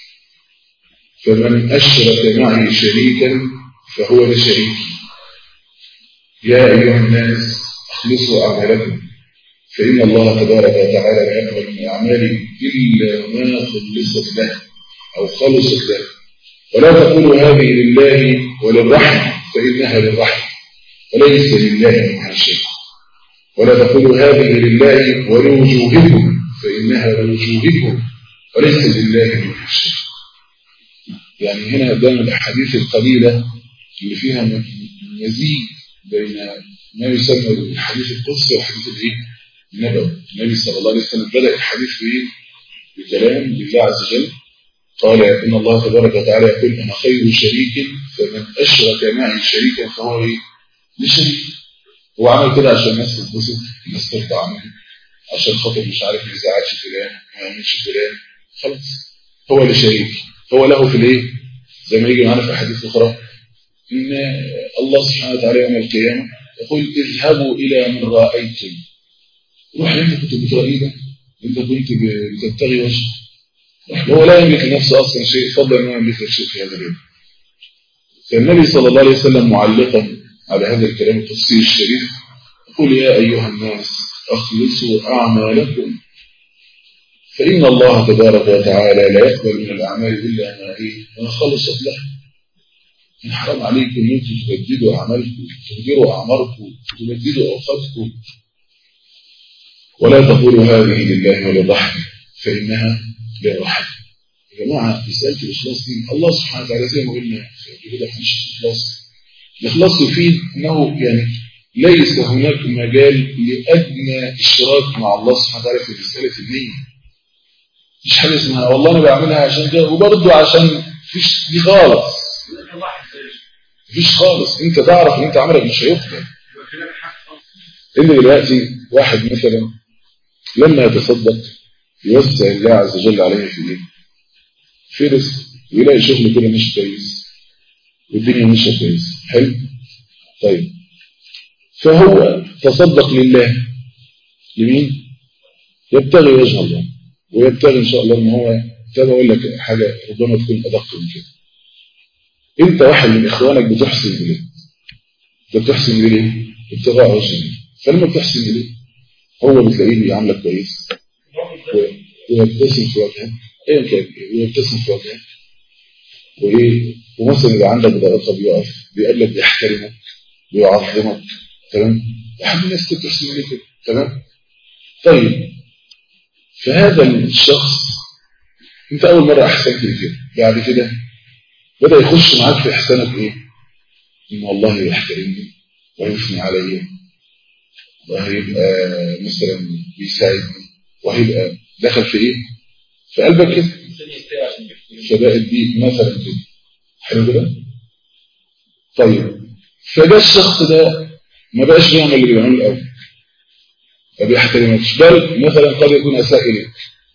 فمن أشرك معي شريكا فهو لشريكي. يا أيها الناس أخلصوا أعمالكم، فإن الله تبارك وتعالى لا يقبل من الأعمال إلا ما خلصت له أو خلصت له. ولا تقولوا هذه لله وللرحم فإنها للرحم وليس لله منها شيء. ولا تقولوا هذه لله ولوجوهكم فإنها لوجوهكم وليس لله منها شيء. يعني هنا ده من الأحاديث القليلة اللي فيها مزيج بين ما يسمى بالحديث القدسي والحديث الايه؟ النبوي. النبي صلى الله عليه وسلم بدأ الحديث بايه؟ بكلام لله عز وجل. قال: إن الله تبارك وتعالى يقول: أنا خير شريك، فمن أشرك معي شريكا فهو إيه؟ لشريك. هو عمل كده عشان الناس تتبسط، الناس ترضى عنه، عشان خاطر مش عارف ما يزعلش فلان ما يعملش فلان، خلاص هو لشريك، هو له في الايه؟ زي ما يجي معانا في حديث اخرى ان الله سبحانه وتعالى يوم القيامه يقول: اذهبوا الى من رايتم. روح انت كنت بترايه ده، انت كنت بتبتغي وجهه، هو لا يملك لنفسه اصلا شيء، فضلا انه يملك شيء في هذا اليوم. فالنبي صلى الله عليه وسلم معلقا على هذا الكلام القدسي الشريف يقول: يا ايها الناس اخلصوا اعمالكم، فإن الله تبارك وتعالى لا يقبل من الأعمال إلا ما إيه؟ ما خلصت له. من حرام عليكم أن أنتم تبددوا أعمالكم، تهدروا أعماركم، تبددوا أوقاتكم. ولا تقولوا هذه لله وللرحمة فإنها للرحمة. يا جماعة مسألة الإخلاص دي الله سبحانه وتعالى زي ما قلنا في كده حنش الإخلاص. الإخلاص يفيد أنه يعني ليس هناك مجال لأدنى إشراك مع الله سبحانه وتعالى في مسألة النية. مش حاجة اسمها والله أنا بعملها عشان كده وبرضه عشان فيش دي خالص، فيش خالص. أنت تعرف أن أنت عملك مش هيقبل. إن دلوقتي واحد مثلا لما يتصدق يوسع الله عز وجل عليه في إيه؟ في رزق، ويلاقي شغل كده مش كويس والدنيا مش كويس، حلو؟ طيب فهو تصدق لله، لمين؟ يبتغي وجه الله، ويبتغي إن شاء الله إن هو تبقى أقول لك حاجة ربما تكون أدق من كده. أنت واحد من إخوانك بتحسن إليه، بتحسن إليه ابتغاء وجه الله، فلما بتحسن إليه هو بتلاقيه بيعاملك كويس ويبتسم في وجهك، إيه كان ويبتسم في وجهك، وإيه ومثلا يبقى عندك ضرقة بيقف بيقابلك بيحترمك بيعظمك، تمام؟ أحد الناس بتحسن إليه كده، تمام؟ طيب فهذا الشخص انت اول مرة احسنت كده، بعد كده بدأ يخش معاك في احسانك ايه؟ ان والله يحترمني ويثني علي وهيبقى مثلا بيساعدني وهيبقى دخل في ايه في قلبك كده فبقت دي مثلا كده حلو كده. طيب فده الشخص ده ما بقاش بيعمل اللي بيعمله الاول ما بيحترمكش بل مثلا قد يكون اساء اليك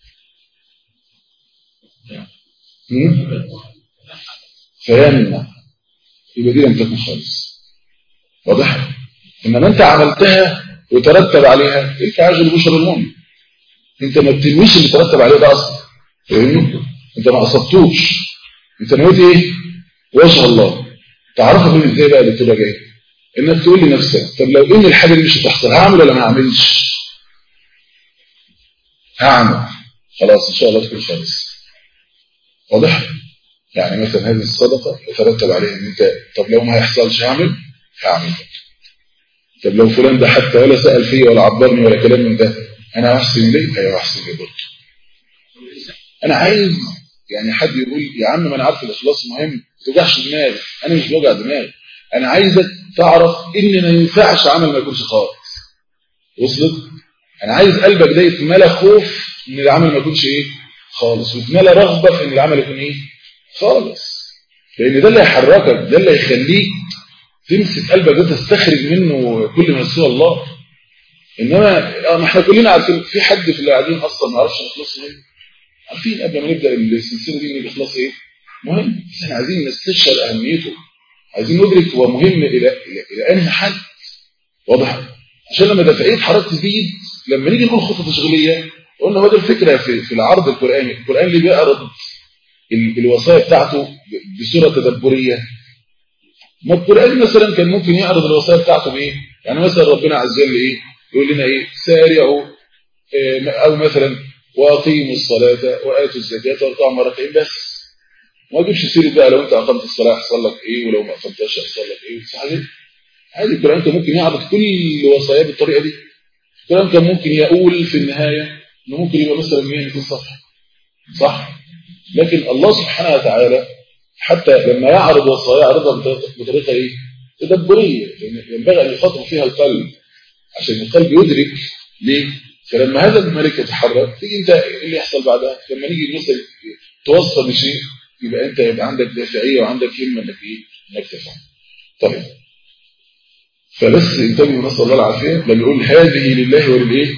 فيمنع يبقى دي لم تكن خالص واضح. انما انت عملتها وترتب عليها ايه كعجل بشر المؤمن انت ما بتنويش اللي ترتب عليه ده اصلا فاهمني انت ما قصدتوش انت نويت ايه وجه الله تعرفها من ازاي بقى اللي بتبقى جاي انك تقول لنفسك طب لو ان الحاجه دي مش هتحصل هعمل ولا ما هعملش هعمل خلاص ان شاء الله تكون خالص واضح. يعني مثلا هذه الصدقه يترتب عليها ان انت طب لو ما هيحصلش هعمل هعمل طب لو فلان ده حتى ولا سأل فيه ولا عبرني ولا كلام من ده انا هحسن ليه ايوه هحسن ليه برضه. انا عايز يعني حد يقول يا عم ما انا عارف الاخلاص مهم ما توجعش دماغي انا مش بوجع دماغي انا عايزك تعرف ان ما ينفعش عمل ما يكونش خالص وصلت. انا عايز قلبك ده يتملى خوف ان العمل ما يكونش ايه خالص ويتملى رغبه في ان العمل يكون ايه خالص لان ده اللي هيحركك ده اللي هيخليك تمسك قلبك ده تستخرج منه كل ما سوى الله. انما ما احنا كلنا عارفين في حد في اللي قاعدين اصلا ما يعرفش الاخلاص ايه عارفين قبل ما نبدا السلسله دي ان الاخلاص ايه مهم بس احنا عايزين نستشعر اهميته عايزين ندرك هو مهم الى الى, إلى انهي حد واضح عشان لما دفعيه حركه تزيد لما نيجي نقول خطه تشغيليه قلنا هو ده الفكره في, في العرض القراني القران اللي بيعرض الوصايا بتاعته بصوره تدبريه. ما القرآن مثلا كان ممكن يعرض الوصايا بتاعته بايه يعني مثلا ربنا عز وجل ايه يقول لنا ايه سارعوا إيه او مثلا واقيموا الصلاه واتوا الزكاه واركعوا مع الراكعين بس ما تجيبش سيره بقى لو انت اقمت الصلاه هيحصل لك ايه ولو ما اقمتهاش هيحصل لك ايه صحيح عادي القرآن كان ممكن يعرض كل وصاياه بالطريقه دي. القرآن كان ممكن يقول في النهايه انه ممكن يبقى مثلا مية صفحه صح لكن الله سبحانه وتعالى حتى لما يعرض وصايا يعرضها بطريقه ايه تدبريه لان ينبغي ان يخاطب فيها القلب عشان القلب يدرك ليه فلما هذا الملك يتحرك تيجي انت اللي يحصل بعدها لما نيجي مثلا توصل لشيء يبقى انت يبقى عندك دافعيه وعندك همه انك ايه انك تفهم. طيب فبس انتبهوا نسال الله العافيه لما يقول هذه لله وللايه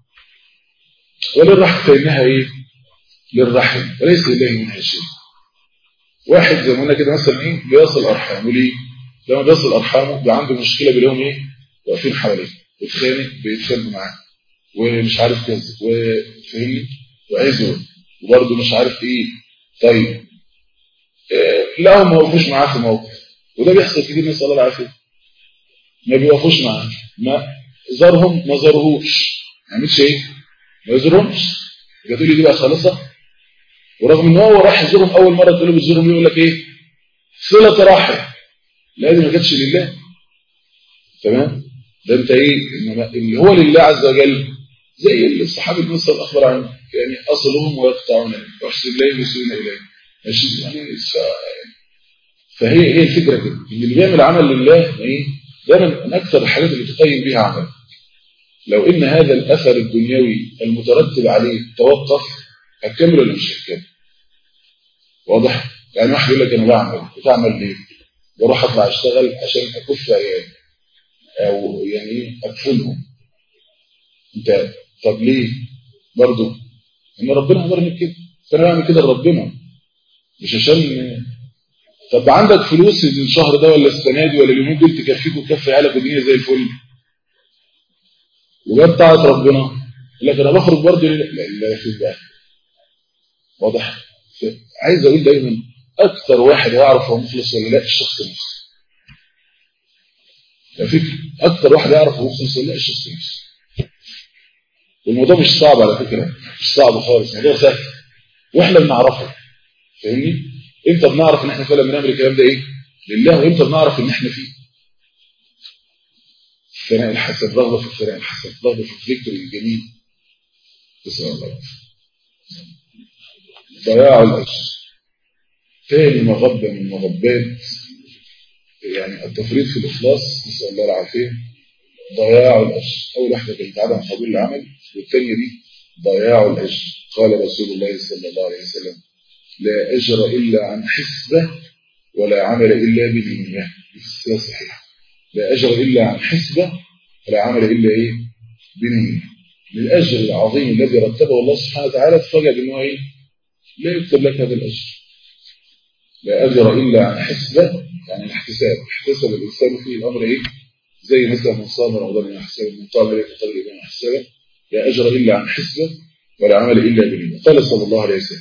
وللرحم فانها ايه للرحم وليس لله منها شيء. واحد زي ما قلنا كده مثلا ايه بيصل ارحامه ليه لما بيصل ارحامه بيبقى عنده مشكله بيلاقيهم ايه واقفين حواليه بيتخانق بيتخانقوا معاه ومش عارف كذا وفهمني وعايزه وبرده مش عارف ايه. طيب إيه لا هم ما وقفوش معاه في موقف وده بيحصل كتير نسال الله العافيه ما بيوقفوش معاه ما زارهم ما زاروهوش ما عملش ايه ما يزورهمش قالوا لي دي بقى خالصه ورغم ان هو راح يزورهم اول مره تقول له بتزورهم يقول لك ايه صله رحم لا دي ما كانتش لله تمام ده انت ايه اللي هو لله عز وجل زي الصحابه اللي نص الاخبار عنه يعني اصلهم ويقطعون واحسن اليه ويسوون اليه ماشي يعني فهي هي الفكره كده ان اللي بيعمل عمل لله ايه ده من اكثر الحاجات اللي تقيم بيها عمل. لو ان هذا الاثر الدنيوي المترتب عليه توقف هتكمل ولا مش هتكمل واضح يعني واحد يقول لك انا بعمل بتعمل ليه بروح اطلع اشتغل عشان اكف عيال او يعني اكفلهم انت طب ليه برضه ان ربنا امرني بكده فانا بعمل كده لربنا مش عشان طب عندك فلوس الشهر ده ولا السنه دي ولا اليومين دول تكفيك وتكفي عيالك والدنيا زي الفل وجاب طاعه ربنا لكن انا بخرج برضه لا في ده واضح. عايز اقول دايما اكثر واحد يعرف هو مخلص ولا لا الشخص نفسه على فكره اكثر واحد يعرف هو مخلص ولا لا الشخص نفسه والموضوع مش صعب على فكره مش صعب خالص الموضوع سهل واحنا بنعرفه فاهمني امتى بنعرف ان احنا فعلا بنعمل الكلام ده ايه لله وامتى بنعرف ان احنا فيه ثناء الحسن رغبه في الثناء الحسن رغبه في الذكر الجميل بسم الله ضياع الاجر ثاني مغبه من مغبات يعني التفريط في الإخلاص نسأل الله العافية، ضياع الأجر. أول واحدة كانت عدم قبول العمل، والثانية دي ضياع الأجر. قال رسول الله صلى الله عليه وسلم لا أجر إلا عن حسبة ولا عمل إلا بنية. في السلسلة صحيحة، لا أجر إلا عن حسبة ولا عمل إلا إيه؟ بنية. للأجر العظيم الذي رتبه الله سبحانه وتعالى تفاجأ بأنه إيه؟ لا يكتب لك هذا الأجر. لا أجر إلا عن حسبة، يعني الاحتساب، احتسب الإنسان فيه الأمر إيه؟ زي مثلا من صام رمضان يحتسب، من قام ليلة القدر إذا يحتسب. لا أجر إلا عن حسبة ولا عمل إلا بنية. قال صلى الله عليه وسلم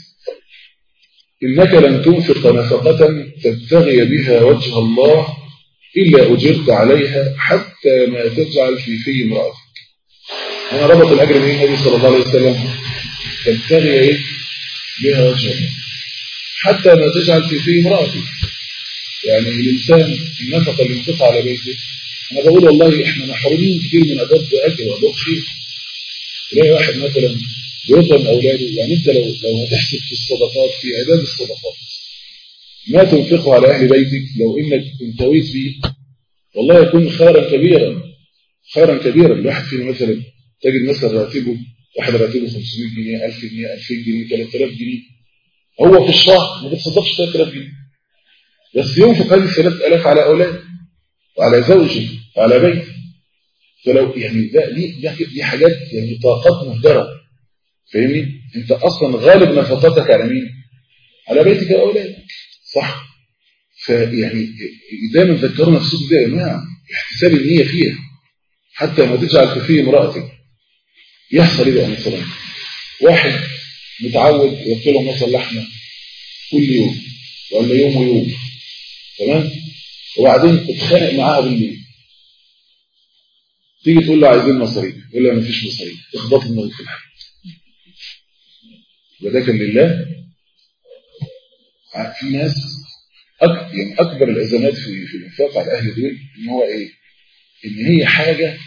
إنك لن تنفق نفقة تبتغي بها وجه الله إلا أجرت عليها حتى ما تجعل في في امرأتك. هنا ربط الأجر من النبي صلى الله عليه وسلم، تبتغي إيه؟ بها وجه الله حتى ما تجعل في في امرأتك. يعني الإنسان النفقة اللي ينفقها على بيته، أنا بقول والله إحنا محرومين كتير من أداب أجر وأداب خير. تلاقي واحد مثلا بيطعم أولاده، يعني أنت لو لو هتحسب في الصدقات، في عداد الصدقات ما تنفقه على أهل بيتك، لو إنك انتويت فيه والله يكون خيرا كبيرا، خيرا كبيرا. الواحد فينا مثلا تجد مثلا راتبه، واحد راتبه خمسمائة جنيه، ألف جنيه، ألفين جنيه، ثلاثة آلاف جنيه، هو في الشهر ما بيتصدقش ثلاثة آلاف جنيه، بس ينفق هذه ثلاثة آلاف على أولاده وعلى زوجه وعلى بيته. فلو يعني ده دي, دي حاجات يعني طاقات مهدرة، فاهمني؟ انت اصلا غالب نفقاتك على مين؟ على بيتك واولادك، صح؟ فيعني دايما ذكروا نفسكم ده يا جماعه، احتساب النيه فيها حتى ما تجعل في فيه امرأتك. يحصل ايه بقى؟ مثلا واحد متعود ياكل مثلا لحمه كل يوم ولا يوم ويوم، تمام؟ وبعدين اتخانق معاها بالليل، تيجي تقول له عايزين مصاريف، يقول لها مفيش مصاريف، تخبط دماغك في الحاجه. وده كان لله. في ناس أكبر, يعني أكبر الأزمات في في الإنفاق على الأهل دول إن هو إيه؟ إن هي حاجة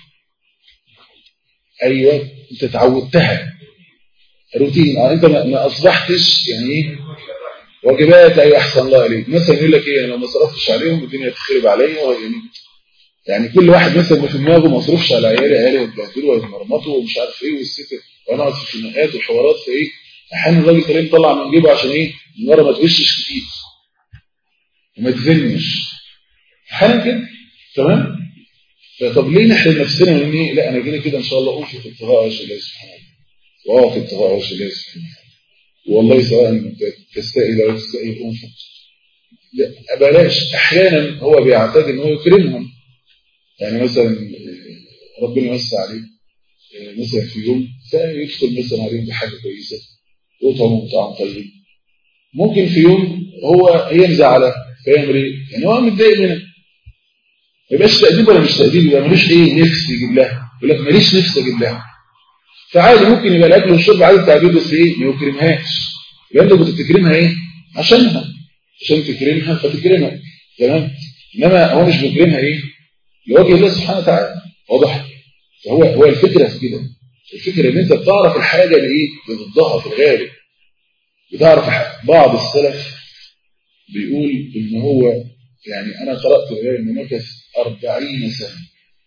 أيوة أنت تعودتها روتين، أه أنت ما أصبحتش يعني إيه واجبات. أيوة أحسن الله عليك. مثلا يقول لك إيه؟ أنا لو ما صرفتش عليهم الدنيا تخرب عليا، يعني يعني كل واحد مثلا في دماغه ما صرفش على عيالي، عيالي يتبهدلوا ويتمرمطوا ومش عارف إيه، والست وأنا أقعد في خناقات وحوارات. فإيه أحيانا الراجل تلاقيه مطلع من جيبه عشان إيه؟ المرة ما تغشش كتير وما تذنش حالا كده، تمام؟ طب ليه نحرم نفسنا من ايه؟ لا انا كده كده ان شاء الله انفق ابتغاء وجه الله سبحانه وتعالى، واقف ابتغاء وجه الله سبحانه وتعالى، والله سواء تستائل او تستائل انفق. لا بلاش. احيانا هو بيعتاد ان هو يكرمهم، يعني مثلا ربنا يوسع عليه مثلا في يوم فيدخل مثلا عليهم بحاجه كويسه ويطعمهم طعام طيب. ممكن في يوم هو هي مزعله فيعمل ايه؟ يعني هو متضايق منها، ما يبقاش تأديب ولا مش تأديب، يبقى ملوش ايه نفس يجيب لها، يقول لك ماليش نفس اجيب لها. فعادي ممكن يبقى الاكل والشرب عايز تعبيد، بس ايه ما يكرمهاش، يبقى انت كنت بتكرمها ايه عشانها، عشان تكرمها فتكرمها، تمام؟ انما هو مش بيكرمها ايه لوجه الله سبحانه وتعالى، واضح؟ فهو هو الفكره في كده، الفكره ان انت بتعرف الحاجه بايه بضدها في الغالب. بتعرف بعض السلف بيقول ان هو يعني انا قرات روايه ان مكث أربعين سنه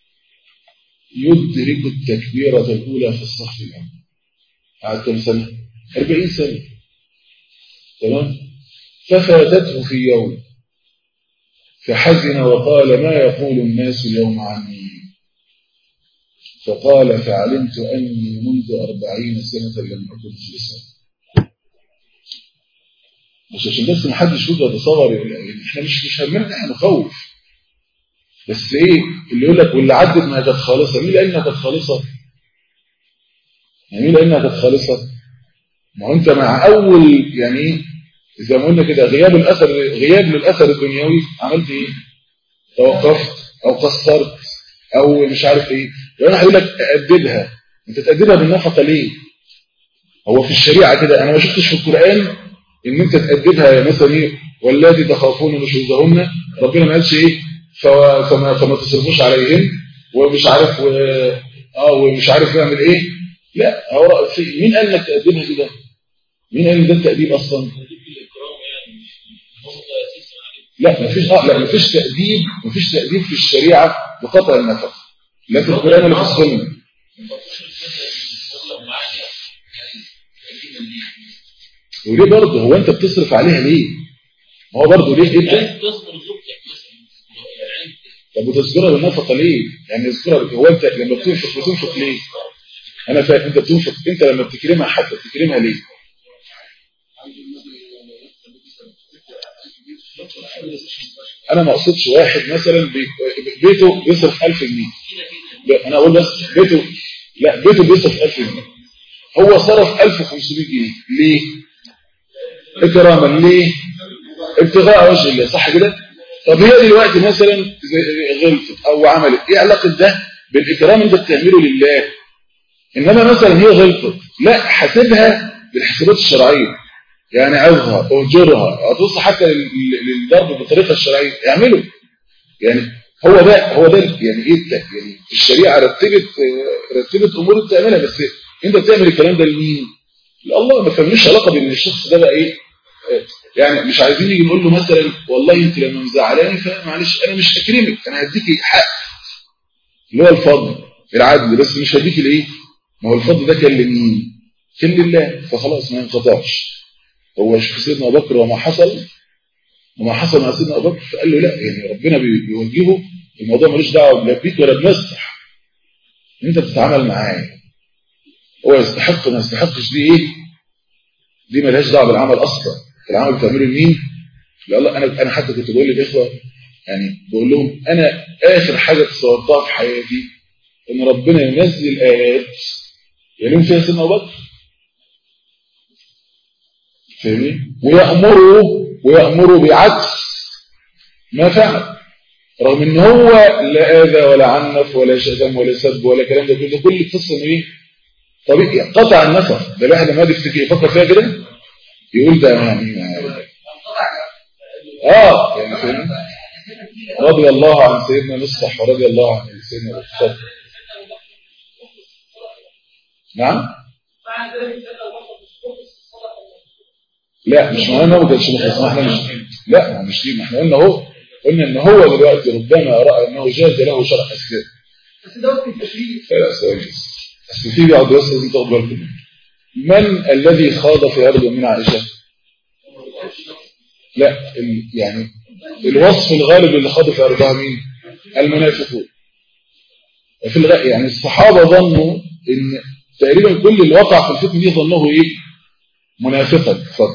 يدرك التكبيرة الأولى في الصف الأول. قعد كم سنة؟ أربعين سنة، تمام؟ ففاتته في يوم فحزن وقال ما يقول الناس اليوم عني؟ فقال فعلمت أني منذ أربعين سنة لم أكن مخلصا. مش عشان بس ما حدش يقدر يتصور، يعني احنا مش مش همنا احنا نخوف، بس ايه اللي يقول لك واللي عدت ما كانت خالصه، مين اللي قال انها كانت خالصه؟ يعني مين اللي قال انها كانت خالصه؟ ما هو انت مع اول يعني ايه زي ما قلنا كده غياب الاثر، غياب للاثر الدنيوي، عملت ايه؟ توقفت او قصرت او مش عارف ايه. وانا هقول لك ادبها، انت تادبها بالنفقه ليه؟ هو في الشريعه كده انا ما شفتش في القران ان انت تادبها مثلا ايه والذي تخافون نشوزهن، ربنا ما قالش ايه فما فما تصرفوش عليهن ومش عارف و... اه ومش عارف يعمل ايه. لا هو مين قال لك تادبها كده؟ مين قال ده التاديب اصلا؟ لا مفيش اه لا مفيش تأديب مفيش تأديب في الشريعة بقطع النفقة، لا في القرآن ولا في السنة. وليه برضه هو انت بتصرف عليها ليه؟ هو برضه ليه انت طب وتذكرها بالنفقة ليه؟ يعني تذكرها هو انت لما بتنفق بتنفق ليه؟ انا فاهم انت بتنفق، انت لما بتكرمها حتى بتكرمها ليه؟ انا ما اقصدش واحد مثلا بيته بيصرف ألف جنيه، انا اقول بس بيته لا بيته بيصرف ألف جنيه، هو صرف ألف وخمسمائة جنيه ليه؟ اكراما ليه؟ ابتغاء وجه الله، صح كده؟ طب هي دلوقتي مثلا غلطت او عملت، ايه علاقه ده بالاكرام انت بتعمله لله؟ انما مثلا هي غلطت، لا حاسبها بالحسابات الشرعيه، يعني عظها اهجرها هتوصل حتى للضرب بالطريقه الشرعيه اعمله. يعني هو ده هو ده يعني ايه يعني الشريعه رتبت رتبت امور بتعملها، بس انت بتعمل الكلام ده لمين؟ الله. ما فهمنيش علاقه بين الشخص ده بقى ايه، يعني مش عايزين نيجي نقول له مثلا والله انت لما مزعلاني فمعلش انا مش هكرمك، انا هديكي حق اللي هو الفضل العدل، بس مش هديكي الايه؟ ما هو الفضل ده كان لمين؟ كان لله، فخلاص ما ينقطعش. هو شوف سيدنا ابو بكر وما حصل وما حصل مع سيدنا ابو بكر، فقال له لا، يعني ربنا بيوجهه الموضوع ملوش دعوه لا بيك ولا بمسح، انت بتتعامل معاه، هو يستحق ما يستحقش، دي ايه؟ دي مالهاش دعوه بالعمل اصلا، العمل بتعمله لمين؟ لا الله. انا انا حتى كنت بقول للاخوه، يعني بقول لهم انا اخر حاجه تصورتها في حياتي ان ربنا ينزل ايات يلوم فيها سيدنا ابو بكر، فاهمين؟ ويأمره ويأمره بعكس ما فعل، رغم ان هو لا اذى ولا عنف ولا شتم ولا سب ولا كلام ده كله، كل القصه انه ايه؟ طبيعي قطع النفق. ده الواحد لما يفتكر يفكر فيها كده يقول ده يعني اه يعني فاهم. رضي الله عن سيدنا مصطح ورضي الله عن سيدنا ابو. نعم. لا مش معناه انه ما كانش مخلص، ما احنا مش لا مش دي، ما احنا قلنا اهو، قلنا ان هو دلوقتي ربما راى انه جاز له شرع اسلام، بس ده في التشريع. لا سؤال بس في بعض الناس لازم تاخد بالكم، من الذي خاض في ارض من عائشه؟ لا يعني الوصف الغالب اللي خاض في ارضها مين؟ المنافقون. في الغ... يعني الصحابه ظنوا ان تقريبا كل اللي وقع في الفتنه دي ظنوه ايه؟ منافقا فقط.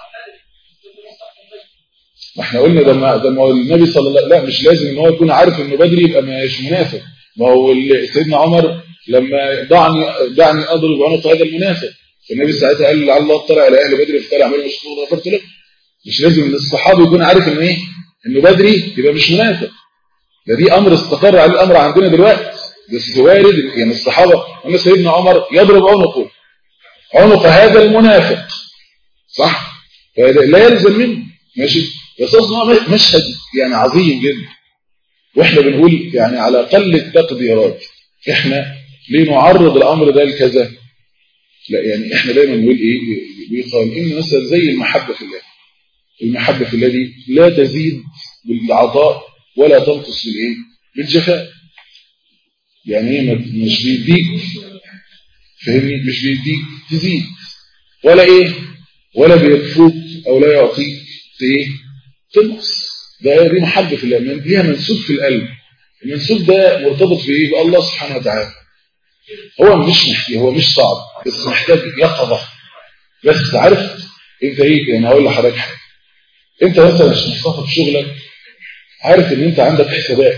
ما احنا قلنا ده ما ده ما النبي صلى الله عليه وسلم لا مش لازم ان هو يكون عارف انه بدري يبقى مش منافق. ما هو سيدنا عمر لما دعني دعني اضرب عنق هذا المنافق، النبي ساعتها قال لعل الله اطلع على اهل بدر فقال اعملوا مشكور غفرت لكم. مش لازم ان الصحابي يكون عارف انه ايه؟ انه بدري يبقى مش منافق. ده دي امر استقر عليه الامر عندنا دلوقتي، بس وارد يعني الصحابه ان سيدنا عمر يضرب عنقه عنق هذا المنافق، صح؟ لا يلزم منه ماشي، بس اصلا مشهد يعني عظيم جدا، واحنا بنقول يعني على اقل التقديرات احنا ليه نعرض الامر ده لكذا؟ لا يعني احنا دايما نقول ايه؟ بيقال ان مثلا زي المحبه في الله، المحبه في الله دي لا تزيد بالعطاء ولا تنقص بالايه؟ بالجفاء. يعني ايه؟ مش بيديك فهمني، مش بيديك تزيد ولا ايه؟ ولا بيكفوك او لا يعطيك ايه؟ تنقص. ده دي محبه في الله، ليها منسوب في القلب، المنسوب ده مرتبط بايه؟ بالله سبحانه وتعالى. هو مش محتاج، هو مش صعب، بس محتاج يقظه. بس عارف انت ايه؟ يعني هقول لحضرتك حاجه، انت مثلا عشان تصفي في شغلك عارف ان انت عندك حسابات،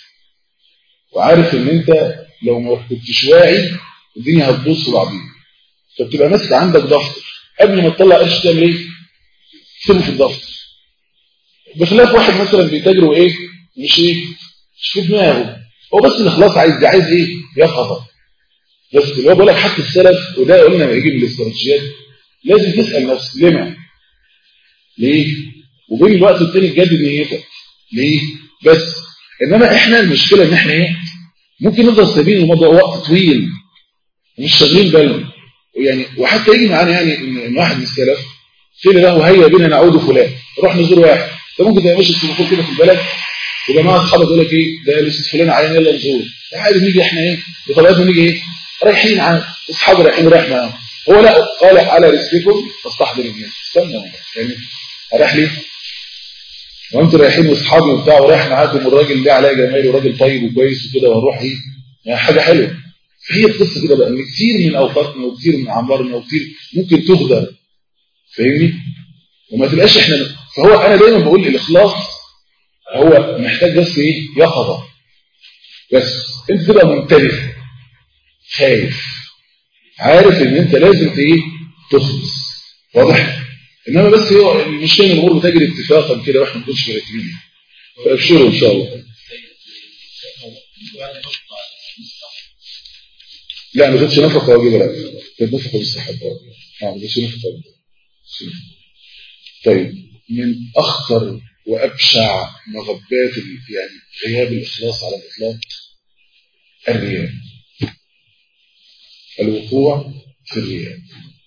وعارف ان انت لو ما كنتش واعي الدنيا هتبوظ في بعضيها، فبتبقى ماسك عندك دفتر قبل ما تطلع قرش تعمل ايه؟ تسيبه في الدفتر. بخلاف واحد مثلا بيتاجر وايه؟ مش ايه؟ مش في دماغه، هو بس اللي خلاص عايز عايز ايه؟ يقظه. بس اللي هو بقول لك حتى السلف، وده قلنا ما يجي من الاستراتيجيات، لازم تسال نفسك لما؟ ليه؟ وبين الوقت التاني تجدد نيتك ليه؟ بس انما احنا المشكله ان احنا ايه؟ ممكن نفضل سابين الموضوع وقت طويل ومش شاغلين بالنا، يعني وحتى يجي معانا يعني ان واحد من السلف قيل له هيا بنا نعود فلان، نروح نزور واحد انت ممكن تبقى ماشي في التليفون كده في البلد وجماعه اصحابك يقول لك ايه ده الاستاذ فلان عيان يلا نزور، عادي نيجي احنا ايه بطبيعتنا نيجي ايه رايحين عادي اصحابي رايحين رايح معاهم، هو لا قال على رزقكم فاستحضر الناس استنى يعني رايح ليه؟ وانتوا رايحين واصحابي وبتاع ورايح معاكم والراجل ده عليا جمال وراجل طيب وكويس وكده وهنروح ايه يعني حاجه حلوه. هي القصه كده بقى ان كتير من اوقاتنا وكتير من اعمارنا وكتير ممكن تهدر فاهمني وما تبقاش احنا. فهو انا دايما بقول الاخلاص هو محتاج بس ايه يقظه، بس انت تبقى منتبه خايف عارف ان انت لازم ايه تخلص واضح. انما بس هو المشكله ان الامور بتجري اتفاقا كده واحنا ما كناش مرتبين فابشروا ان شاء الله. لا ما كانتش نفقه واجبه لا كانت نفقه بالصحه اه ما كانتش نفقه واجبه. طيب من اخطر وابشع مغبات يعني غياب الاخلاص على الاطلاق الرياء، الوقوع في الرياء.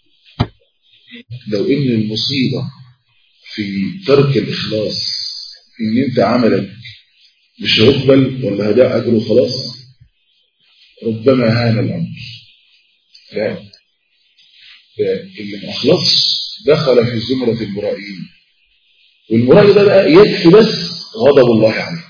لو ان المصيبه في ترك الاخلاص ان انت عملك مش هيقبل ولا هداء اجره خلاص ربما هان الامر. لا اللي ما اخلصش دخل في زمره المرائين، والمرائي ده بقى يكفي بس غضب الله عليه،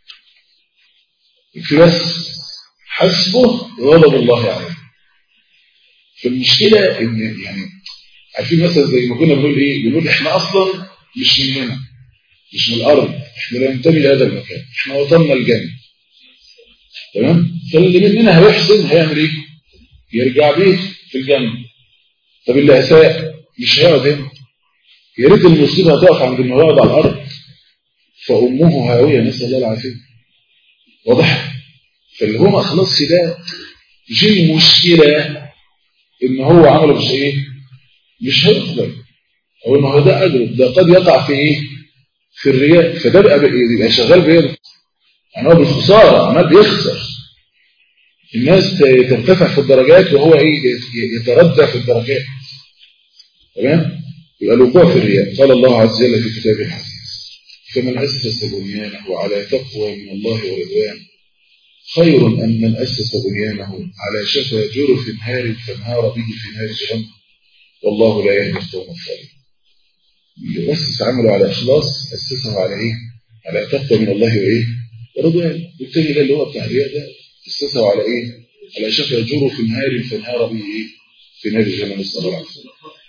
يكفي بس حسبه غضب الله عليه. فالمشكله ان يعني عارفين مثلا زي ما كنا بنقول ايه بنقول احنا اصلا مش مننا مش من الارض، احنا لا ننتمي لهذا المكان، احنا وطننا الجنه تمام. فاللي مننا هيحسن هيعمل ايه يرجع بيه في الجنه. طب اللي اساء مش هيقعد هنا، يا ريت المصيبه هتقف عند انه يقعد على الارض فامه هاويه نسال الله العافيه واضح. فاللي هو ما خلصش ده جه المشكله ان هو عمله مش ايه مش هيقبل او انه هو ده اجر ده قد يقع في ايه في الرياء. فده بقى يبقى شغال بايه يعني هو بالخساره عمال بيخسر الناس ترتفع في الدرجات وهو ايه يتردى في الدرجات تمام. يبقى الوقوع في الرياء قال الله عز وجل في كتابه العزيز فمن أسس بنيانه على تقوى من الله ورضوان خير أم من أسس بنيانه على شفا جرف هار فانهار به في نار جهنم والله لا يهدي القوم الظالمين. اللي أسس عمله على إخلاص أسسه على إيه؟ على تقوى من الله وإيه؟ ورضوان. والتاني ده اللي هو بتاع الرياء ده أسسه على إيه؟ على شفا جرف هار فانهار به إيه؟ في نار جهنم نسأل الله العافية.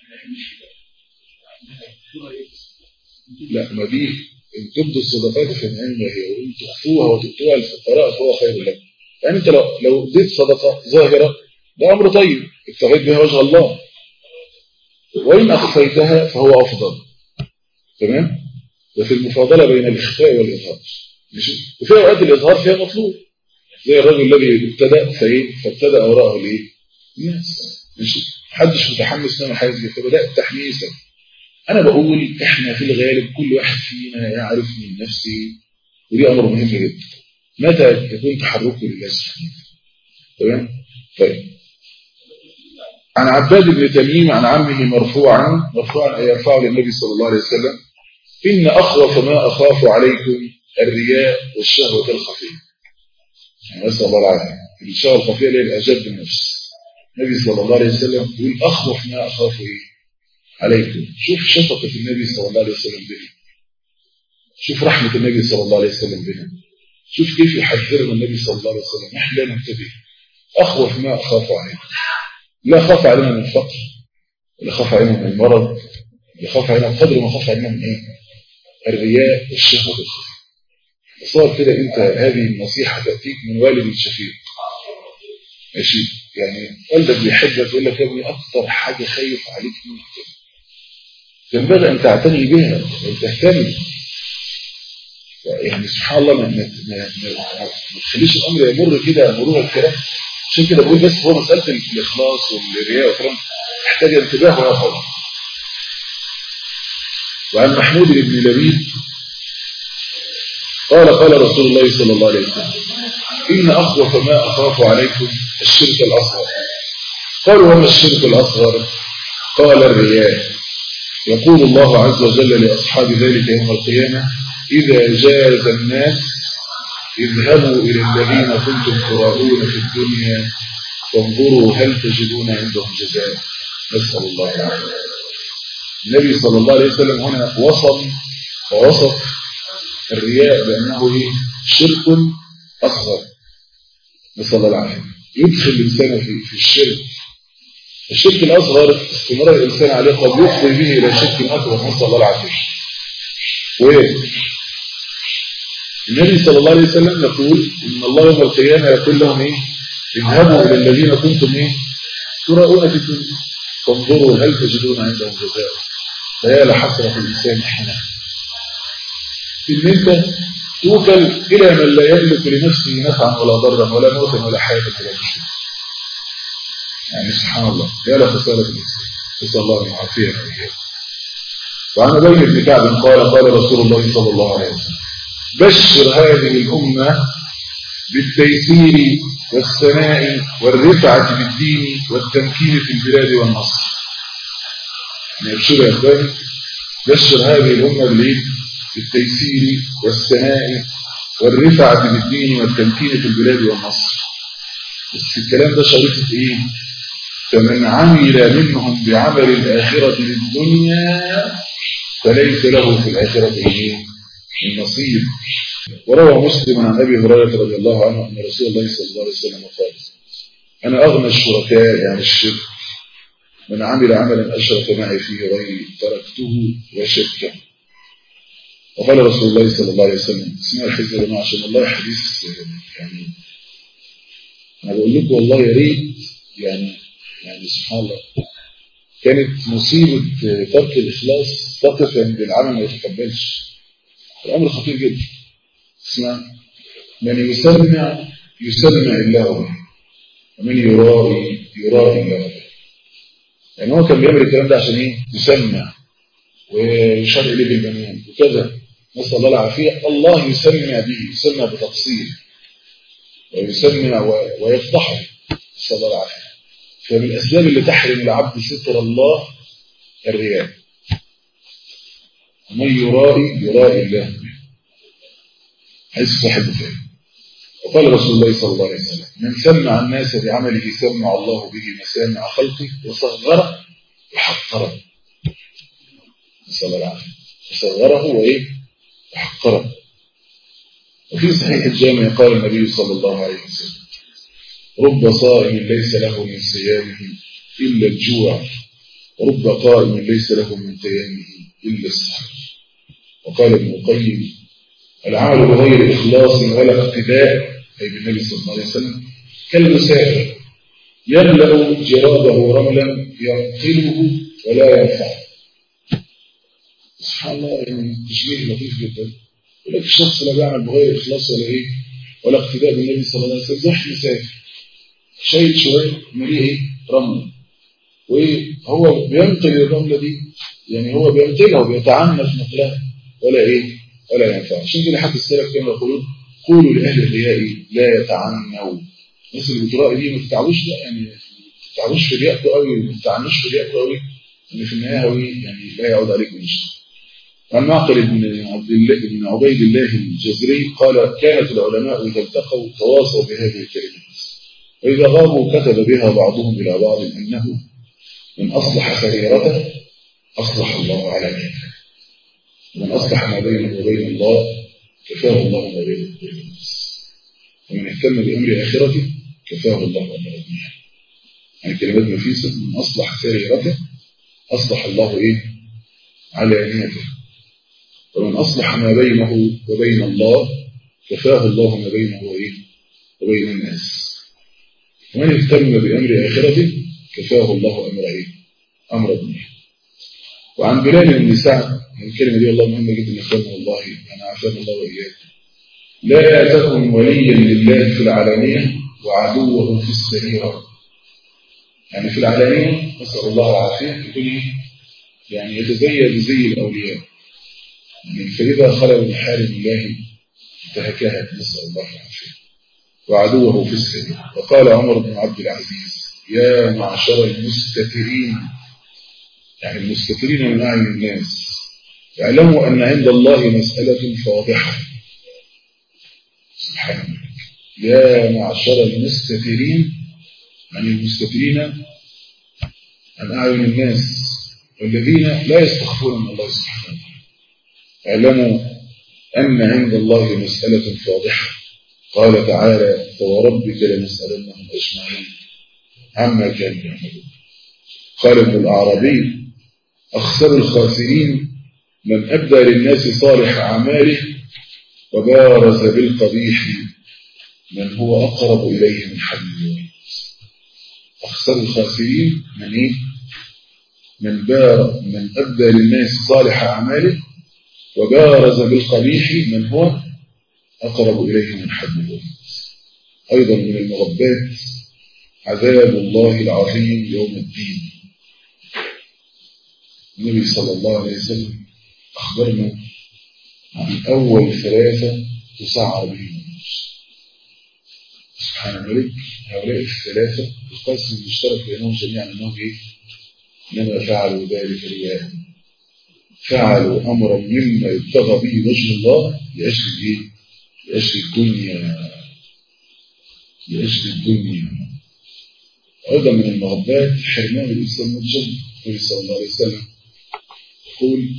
لا ما دي إن تبدوا الصدقات فنعم هي وإن تخفوها وتؤتوها للفقراء فهو خير لكم. يعني أنت لو لو اديت صدقة ظاهرة ده أمر طيب ابتغيت بها وجه الله، وإن أخفيتها فهو أفضل تمام. وفي المفاضلة بين الإخفاء والإظهار ماشي. وفي أوقات الإظهار فيها مطلوب زي الرجل الذي ابتدأ فإيه فابتدأ وراءه ليه الناس ماشي. محدش متحمس نعمل حاجة زي كده بدأت تحميسا. أنا بقول إحنا في الغالب كل واحد فينا يعرف من نفسه ودي أمر مهم جدا متى يكون تحركه لله سبحانه تمام. طيب عن عباد بن تميم عن عمه مرفوعا مرفوعا يرفعه للنبي صلى الله عليه وسلم إن أخوف ما أخاف عليكم الرياء والشهوة الخفية. يعني نسأل الله العافية. الشهوة الخفية اللي هي أجد النفس. النبي صلى الله عليه وسلم يقول أخوف ما أخاف إيه عليكم. شوف شفقة النبي صلى الله عليه وسلم بنا، شوف رحمة النبي صلى الله عليه وسلم بنا، شوف كيف يحذرنا النبي صلى الله عليه وسلم. نحن لا ننتبه. أخوف ما أخاف عليكم، لا خاف علينا من الفقر ولا خاف علينا من المرض ولا خاف علينا بقدر ما خاف علينا من إيه الرياء والشهوة الخفية. صار كده أنت هذه النصيحة تأتيك من والد شفيق ماشي. يعني والدك بيحبك يقول لك يا ابني أكثر حاجة خايف عليك منك ينبغي أن تعتني بها وأن تهتم. يعني سبحان الله ما, ما, ما, ما تخليش الأمر يمر كده مرور الكلام. عشان كده بقول بس هو مسألة الإخلاص والرياء والكلام تحتاج انتباه ويقظة. وعن محمود بن لبيد قال قال رسول الله صلى الله عليه وسلم إن أخوف ما أخاف عليكم الشرك الأصغر. قالوا وما الشرك الأصغر؟ قال الرياء. يقول الله عز وجل لأصحاب ذلك يوم القيامة إذا جاز الناس اذهبوا إلى الذين كنتم تراءون في الدنيا فانظروا هل تجدون عندهم جزاء. نسأل الله العافية. النبي صلى الله عليه وسلم هنا وصف ووصف الرياء بأنه إيه؟ شرك أصغر. نسأل الله العافية. يدخل الإنسان في في الشرك. الشرك الأصغر استمرار الإنسان عليه قد يفضي به إلى شرك أكبر. نسأل الله العافية. والنبي صلى الله عليه وسلم يقول إن الله يوم القيامة يقول لهم إيه؟ اذهبوا إلى الذين كنتم إيه؟ تراءون في الدنيا فانظروا هل تجدون عندهم جزاء. فيا لحسرة الإنسان هنا إن أنت توكل إلى من لا يملك لنفسه نفعا ولا ضرا ولا موتا ولا حياة ولا مشكلة. يعني سبحان الله يا لخسارة الإنسان. نسأل الله أن يعافينا وإياكم. وعن أبي بن كعب قال قال رسول الله صلى الله عليه وسلم بشر هذه الأمة بالتيسير والثناء والرفعة بالدين والتمكين في البلاد والنصر. نبشر يا أخواني بشر هذه الأمة بالتيسير والثناء والرفعة بالدين والتمكين في البلاد والنصر. بس الكلام ده شريطة إيه؟ فمن عمل منهم بعمل الآخرة للدنيا فليس له في الآخرة إيه؟ النصيب. وروى مسلم عن أبي هريرة رضي الله عنه أن رسول الله صلى الله عليه وسلم قال أنا أغنى الشركاء يعني الشرك من عمل عملا أشرك معي فيه غيري تركته وشركه. وقال رسول الله صلى الله عليه وسلم اسمع الحديث يا جماعة عشان الله حديث يعني أنا بقول لكم والله يا ريت يعني يعني سبحان الله كانت مصيبة ترك الإخلاص تقف عند العمل ما يتقبلش. الأمر خطير جدا. اسمع من يسمع يسمع الله ومن يرائي يرائي الله. يعني هو كان بيعمل الكلام ده عشان ايه؟ يسمع ويشار إليه بالبنان وكذا. نسأل الله العافية. الله يسمع به يسمع بتفصيل ويسمع ويفضحه. نسأل الله العافية. فمن الأسباب اللي تحرم العبد ستر الله الرياء. ومن يرائي يرائي الله حيث صاحب فيه. وقال رسول الله صلى الله عليه وسلم من سمع الناس بعمله سمع الله به مسامع خلقه وصغره وحقره. نسأل الله العافية. وصغره وإيه؟ وحقره. وفي صحيح الجامع قال النبي صلى الله عليه وسلم رب صائم ليس له من صيامه إلا الجوع ورب قائم ليس له من قيامه إلا السحر. وقال ابن القيم العمل بغير إخلاص ولا اقتداء أي بالنبي صلى الله عليه وسلم كالمسافر يملأ جرابه رملا ينقله ولا ينفع. سبحان الله يعني تشبيه لطيف جدا. يقول لك الشخص لا بيعمل بغير إخلاص ولا إيه ولا اقتداء بالنبي صلى الله عليه وسلم زي مسافر شايل شوية مليه إيه رمل وهو بينقل الرملة دي يعني هو بينقلها وبيتعنف نقلها ولا إيه ولا ينفع. عشان كده حتى السلف كانوا يقولون قولوا لأهل الرياء لا يتعنوا. الناس اللي بتراء دي ما تتعبوش لا يعني ما تتعبوش في رياءكم قوي ما تتعنوش في رياءكم قوي ان في النهايه هو يعني لا يعود عليكم شيء. عن معقل بن عبد الله بن عبيد الله الجزري قال كانت العلماء اذا التقوا تواصوا بهذه الكلمات واذا غابوا كتب بها بعضهم الى بعض انه من اصلح سريرته اصلح الله علانيته ومن أصلح ما بينه وبين الله كفاه الله ما بينه وبين الناس ومن اهتم بأمر آخرته كفاه الله أمر دنياه. يعني كلمات نفيسة من أصلح سريرته أصلح الله إيه علانيته ومن أصلح ما بينه وبين الله كفاه الله ما بينه وإيه وبين الناس ومن اهتم بأمر آخرته كفاه الله أمر إيه أمر دنياه. وعن بلال بن سعد الكلمة دي والله مهمة جدا يا اخوانا والله أنا عافانا الله وإياكم. لا تكن وليا لله في العلانية وعدوه في السريرة. يعني في العلانية نسأل الله العافية يكون يعني يتزيد بزي الأولياء يعني فإذا خلوا من محارم الله انتهكها نسأل الله العافية. وعدوه في السريرة. وقال عمر بن عبد العزيز يا معشر المستترين يعني المستترين من أعين الناس يعلموا أن عند الله مسألة فاضحة. سبحان الله. يا معشر المستترين، يعني المستترين عن أعين الناس والذين لا يستخفون من الله سبحانه وتعالى، اعلموا أن عند الله مسألة فاضحة. قال تعالى: فوربك لنسألنهم أجمعين عما كانوا يعملون. قال ابن الأعرابي: أخسر الخاسرين من أبدى للناس صالح أعماله وبارز بالقبيح من هو أقرب إليه من حبل الوريد. أخسر الخاسرين من إيه؟ من بار من أبدى للناس صالح أعماله وبارز بالقبيح من هو أقرب إليه من حبل الوريد. أيضا من المغبات عذاب الله العظيم يوم الدين. النبي صلى الله عليه وسلم أخبرنا عن أول ثلاثة تسعر بهم النار. سبحان الملك. هؤلاء الثلاثة القاسم المشترك بينهم جميعا أنهم إيه؟ إنما فعلوا ذلك رياء، فعلوا أمرا مما يبتغى به وجه الله لأجل إيه؟ لأجل الدنيا، لأجل الدنيا. أيضا من المغبات حرمان الإنسان من الجنة. النبي صلى الله عليه وسلم يقول: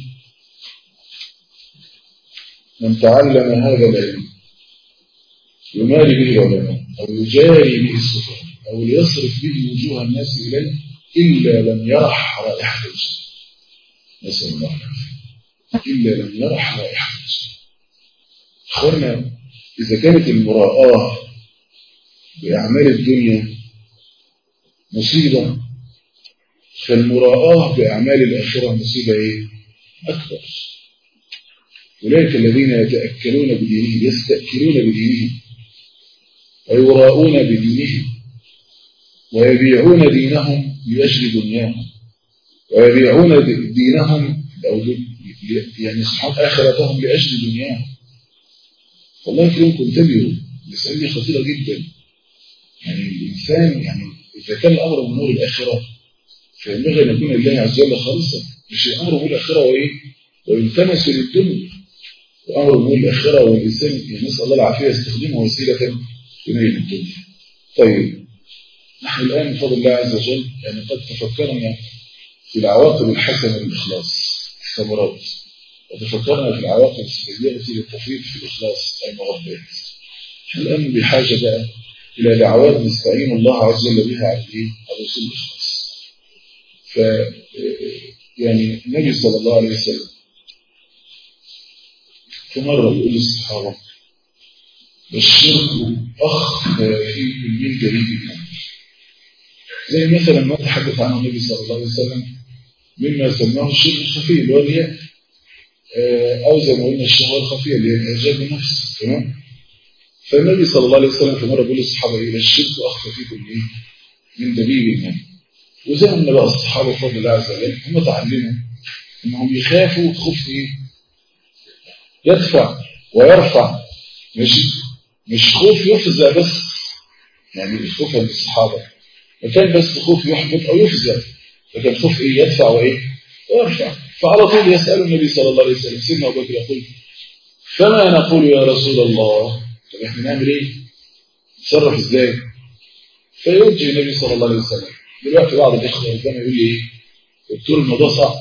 من تعلم هذا العلم يماري به العلماء أو يجاري به السفهاء أو ليصرف به وجوه الناس إليه إلا لم يرح رائحة الجنة. نسأل الله العافية. إلا لم يرح رائحة الجنة. أخوانا، إذا كانت المراءة بأعمال الدنيا مصيبة، فالمراءة بأعمال الآخرة مصيبة إيه؟ أكبر. أولئك الذين يتأكلون بدينهم، يستأكلون بدينهم ويراءون بدينهم ويبيعون دينهم لأجل دنياهم ويبيعون دينهم أو يعني سبحان آخرتهم لأجل دنياهم. والله يكرمكم انتبهوا، مسألة خطيرة جدا. يعني الإنسان يعني إذا كان الأمر من نور الآخرة فينبغي أن يكون لله عز وجل خالصا، مش الأمر من الآخرة وإيه ويلتمس للدنيا. وأمر من الآخرة والإنسان يعني نسأل الله العافية يستخدمه وسيلة لنيل الدنيا. طيب، نحن الآن بفضل الله عز وجل يعني قد تفكرنا في العواقب الحسنة للإخلاص، الثمرات، وتفكرنا في العواقب السيئة للتفريط في الإخلاص أي المغبات. نحن الآن بحاجة بقى إلى دعوات نستعين الله عز وجل بها على على وصول الإخلاص. ف يعني النبي صلى الله عليه وسلم في مرة بيقول للصحابة: الشرك أخفى فيكم من جريد الأمر. زي مثلا ما تحدث عنه النبي صلى الله عليه وسلم مما سماه الشرك الخفي اللي هو الرياء، أو زي ما قلنا الشهوة الخفية اللي هي الإعجاب بالنفس. تمام؟ فالنبي صلى الله عليه وسلم في مرة بيقول للصحابة: إيه الشرك أخفى فيكم إيه؟ من دبيب النمل. وزي ما بقى الصحابة بفضل الله عز وجل هم تعلموا إنهم يخافوا خوف إيه؟ يدفع ويرفع، مش مش خوف يفزع بس. يعني الخوف عند الصحابة ما كان بس خوف يحبط أو يفزع، لكن خوف إيه؟ يدفع وإيه؟ ويرفع. فعلى طول يسأل النبي صلى الله عليه وسلم. سيدنا أبو بكر يقول: فما نقول يا رسول الله؟ طب إحنا نعمل إيه؟ نتصرف إزاي؟ فيوجه النبي صلى الله عليه وسلم. دلوقتي بعض الإخوة ربما يقول لي إيه؟ دكتور الموضوع صعب،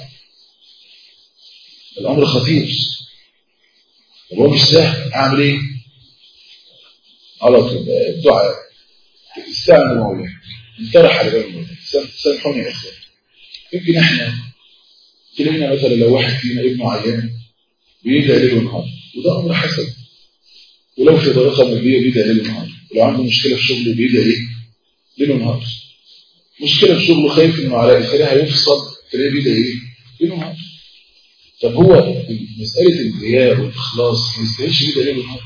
الأمر خطير، طب هو مش سهل، أعمل إيه؟ على طول الدعاء، استعن مولاي، انطرح على باب المولاي. سامحوني يا إخوة، يمكن إحنا كلمنا مثلا لو واحد فينا ابنه عيان بيدعي ليل ونهار، وده أمر حسن، ولو في طريقة مادية بيدعي ليل ونهار، ولو عنده مشكلة في شغله بيدعي إيه؟ ليل ونهار. مشكلة في شغله خايف إنه على إخرها يفصل، تلاقيه بيدعي إيه؟ ليل ونهار. طب هو مسألة الرياء والإخلاص ما يستاهلش بيدعي ليل ونهار؟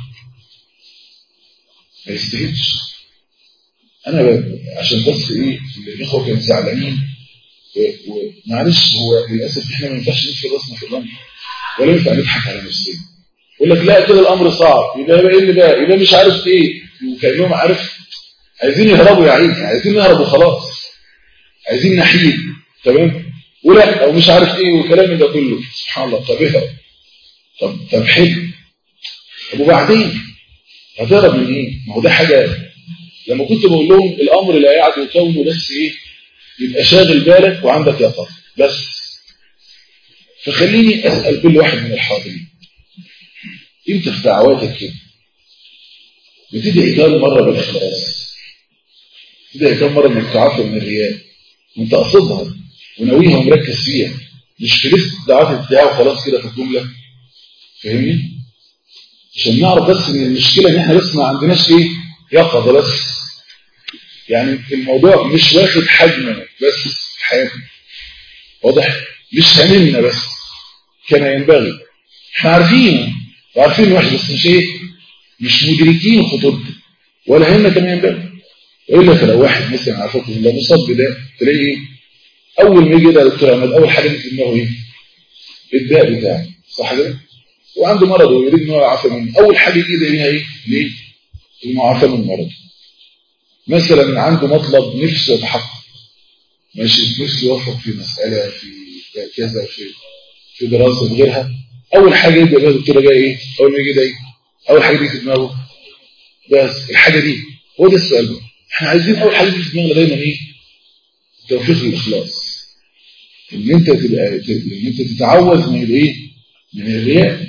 ما يستاهلش. أنا ب... عشان بس إيه الإخوة كانوا زعلانين، ومعلش هو للأسف إحنا ما ينفعش ندفع راسنا في الرمل ولا ينفع نضحك على نفسنا. يقول لك لا كده الأمر صعب، يبقى يبقى إيه اللي بقى؟ يبقى مش عارف إيه، وكأنهم عارف عايزين يهربوا يا عيني، عايزين نهرب وخلاص، عايزين نحيد. تمام؟ ولا او مش عارف ايه والكلام ده كله. سبحان الله. طب ايه؟ طب طب حلو. طب وبعدين هتهرب من ايه؟ ما هو ده حاجه. لما كنت بقول لهم الامر لا يعد كونه بس ايه؟ يبقى شاغل بالك وعندك يقظه بس. فخليني اسال كل واحد من الحاضرين، انت في دعواتك كده بتدعي كام مره بالاخلاص؟ بتدعي كام مره انك تعافى من الرياء وانت قاصدها وناويها ومركز فيها، مش في لسه دعوات الدعاء وخلاص كده في الجمله؟ فاهمني؟ عشان نعرف بس ان المشكله ان احنا بس ما عندناش ايه؟ يقظه بس. يعني الموضوع مش واخد حجمنا بس في حياتنا، واضح؟ مش هاممنا بس كما ينبغي. احنا عارفين وعارفين واحد بس مش ايه؟ مش مدركين خطورته ولا همنا كما ينبغي. والا فلو واحد مثلا عارفكم الله مصاب بده تلاقيه ايه؟ اول ما يجي ده دكتور عماد اول حاجه في دماغه ايه؟ الداء بتاعه، صح كده؟ وعنده مرض ويريد ان هو يعافى منه، اول حاجه يجي ليها ايه؟ ليه؟ المعافاه من المرض. مثلا عنده مطلب نفسه يتحقق، ماشي، نفسه يوفق في مساله في كذا في في دراسه في غيرها، اول حاجه يبدا بها الدكتور جاي ايه؟ اول ما يجي ده ايه؟ اول حاجه دي في دماغه بس الحاجه دي. هو ده السؤال بقى، احنا عايزين اول حاجه دي في دماغنا دايما ايه؟ توفيق الاخلاص. ان انت تبقى ان انت تتعوذ من الايه؟ من الرياء،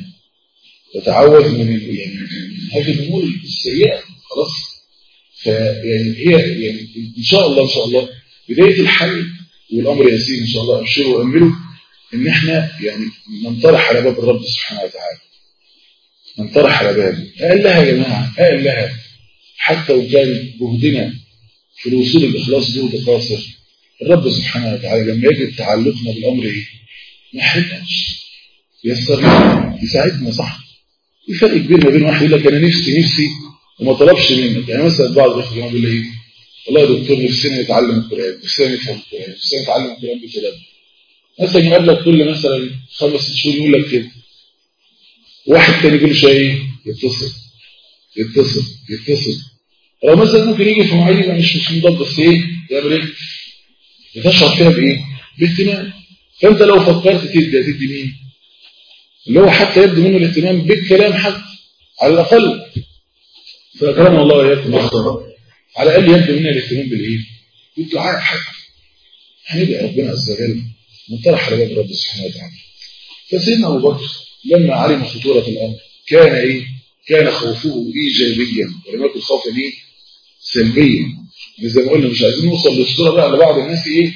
تتعوذ من يعني هذه الامور السيئه. خلاص. فيعني هي يعني ان شاء الله ان شاء الله بدايه الحل والامر يسير ان شاء الله. ابشروا واملوا ان احنا يعني ننطرح على باب الرب سبحانه وتعالى، ننطرح على بابه. قال لها يا جماعه، قال لها حتى وكان جهدنا في الوصول للاخلاص جهد قاصر، الرب سبحانه وتعالى لما يجب تعلقنا بالامر ايه؟ ما يحرجناش، ييسر لنا، يساعدنا. صح؟ في فرق كبير ما بين واحد يقول لك انا نفسي نفسي وما طلبش منك. يعني مثلا بعض الاخوه يقول لي ايه؟ والله يا دكتور نفسنا نتعلم القران، نفسنا نفهم القران، نفسنا نتعلم القران بكلام. مثلا يقابلك كل مثلا خمس شهور يقول لك كده. واحد تاني يقول له ايه؟ يتصل يتصل يتصل. لو مثلا ممكن يجي في مواعيد مش مش مضاد بس ايه؟ يعمل ايه؟ بتشعر فيها بايه؟ باهتمام. فانت لو فكرت تدي تدي مين؟ اللي هو حتى يبدو منه الاهتمام بالكلام حتى على الاقل. فكرم الله وإياكم أخطر. على الأقل يبدو منها الاهتمام بالإيه؟ بالدعاء حتى. هندعي ربنا عز وجل منطرح على باب رب سبحانه وتعالى. فسيدنا أبو بكر لما علم خطورة الأمر كان إيه؟ كان خوفه إيجابيا ولم يكن خوفا إيه؟ سلبيا. زي ما قلنا مش عايزين نوصل للصورة بقى لبعض الناس إيه؟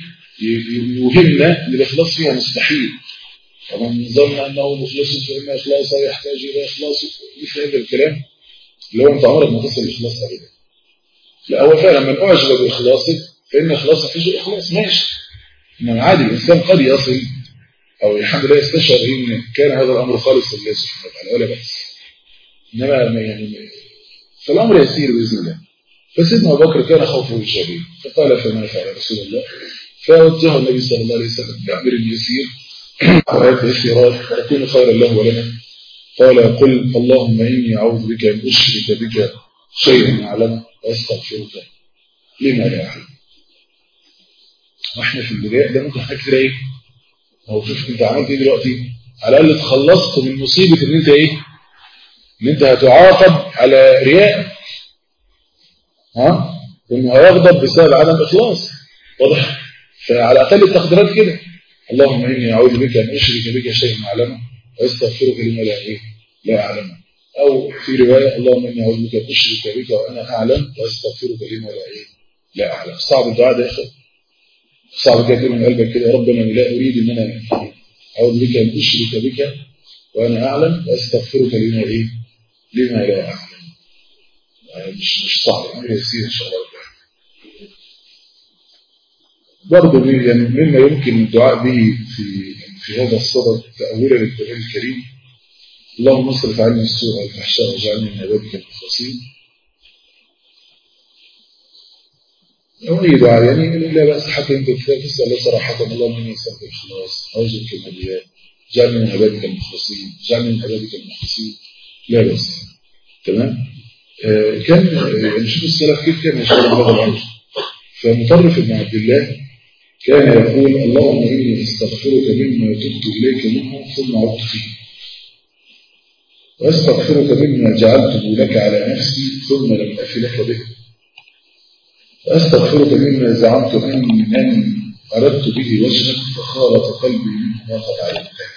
يوهمنا ان الإخلاص فيها مستحيل. ومن ظن أنه مخلص فإن إخلاصه يحتاج إلى إخلاص. مثل هذا الكلام اللي هو أنت عمرك ما تصل الإخلاص أبدا. لا، هو فعلا من أعجب بإخلاصك فإن إخلاصك فيه إخلاص ماشي. إنما عادي الإنسان قد يصل أو الحمد لله يستشعر إن كان هذا الأمر خالص لله سبحانه وتعالى ولا بأس. إنما يعني فالأمر يسير بإذن الله. فسيدنا أبو بكر كان خوفه إيجابي فقال فما فعل رسول الله؟ فوجه النبي صلى الله عليه وسلم بأمر يسير وآيات يسيرات تكون خيرا له ولنا. قال قل اللهم إني أعوذ بك أن أشرك بك شيئا أعلم وأستغفرك لما لا أعلم. واحنا في البداية ده ممكن حاجة كده ايه؟ هو شوف انت عملت ايه دلوقتي؟ على الأقل تخلصت من مصيبة ان انت ايه؟ ان انت هتعاقب على رياء. ها؟ وانه هيغضب بسبب عدم إخلاص. واضح؟ فعلى أقل التقديرات كده اللهم إني أعوذ بك أن أشرك بك شيئا أعلمه وأستغفرك لما لا ايه؟ لا أعلمه. أو في رواية اللهم إني أعوذ بك أن أشرك بك وأنا أعلم وأستغفرك لما لا ايه؟ لا أعلم. صعب الدعاء ده يا أخي. صعب كده من قلبك كده. ربنا لا أريد أن أنا أعوذ بك أن أشرك بك وأنا أعلم وأستغفرك لما إيه؟ لما لا أعلم. مش مش صعب، أمر يسير إن شاء الله. برضه يعني مما يمكن الدعاء به في في هذا الصدد تأويلا للقرآن الكريم اللهم اصرف عني السوء والفحشاء واجعلني من عبادك المخلصين. أو أي دعاء يعني لا بأس حتى أنت تسأل الله صراحة اللهم إني أسألك الإخلاص أعوذ بك من الرياء اجعلني من عبادك المخلصين اجعلني من عبادك المخلصين لا بأس. تمام. آه كان يعني شوف السلف كيف كان يشتغل هذا الأمر. فمطرف بن عبد الله كان يقول اللهم إني أستغفرك مما تبت إليك منه ثم عدت فيه، وأستغفرك مما جعلته لك على نفسي ثم لم أف لك به، وأستغفرك مما زعمت أني أن أردت به وجهك فخالط قلبي منه ما قد علمته.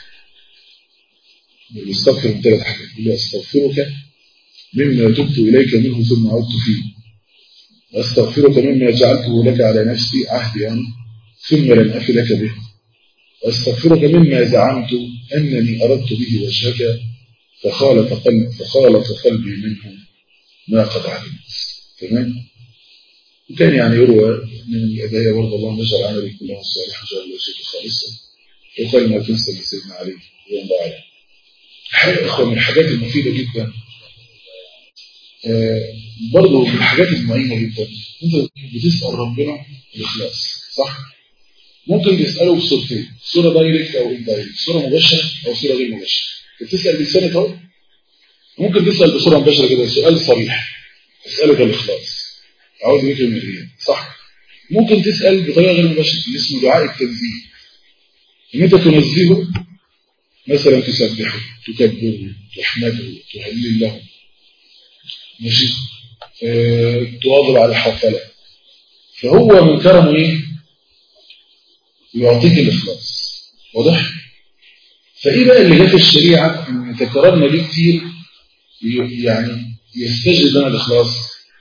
يستغفر من ثلاث حاجات، يقول أستغفرك مما تبت إليك منه ثم عدت فيه، وأستغفرك مما جعلته لك على نفسي عهدي أنا ثم لم أف لك به، وأستغفرك مما زعمت أنني أردت به وجهك فخالط قلبي فخالط قلبي منه ما قد علمت. تمام. وكان يعني يروى من الأدعية برضه اللهم اجعل عملي كله صالحا جعل وجهك خالصا، وقال ما تنسى من سيدنا علي رضي الله عنه. حاجة أخرى من الحاجات المفيدة جدا، آه برضه من الحاجات المعينة جدا، أنت بتسأل ربنا الإخلاص، صح؟ ممكن تسأله بصورتين، صورة دايركت أو إندايركت، صورة مباشرة أو صورة غير مباشرة. بتسأل بلسانك أهو، ممكن تسأل بصورة مباشرة كده، سؤال صريح، أسألك الإخلاص أعوذ بك من الرياء، صح؟ ممكن تسأل بطريقة غير مباشرة اللي اسمه دعاء التنزيه، إن أنت تنزهه، مثلا تسبحه، تكبره، تحمده، تهلل له، ماشي، اه، تواظب على الحوفلة. فهو من كرمه إيه؟ يعطيك الإخلاص، واضح؟ فإيه بقى اللي جاء في الشريعة إن تكررنا ليه كتير يعني يستجد لنا الإخلاص؟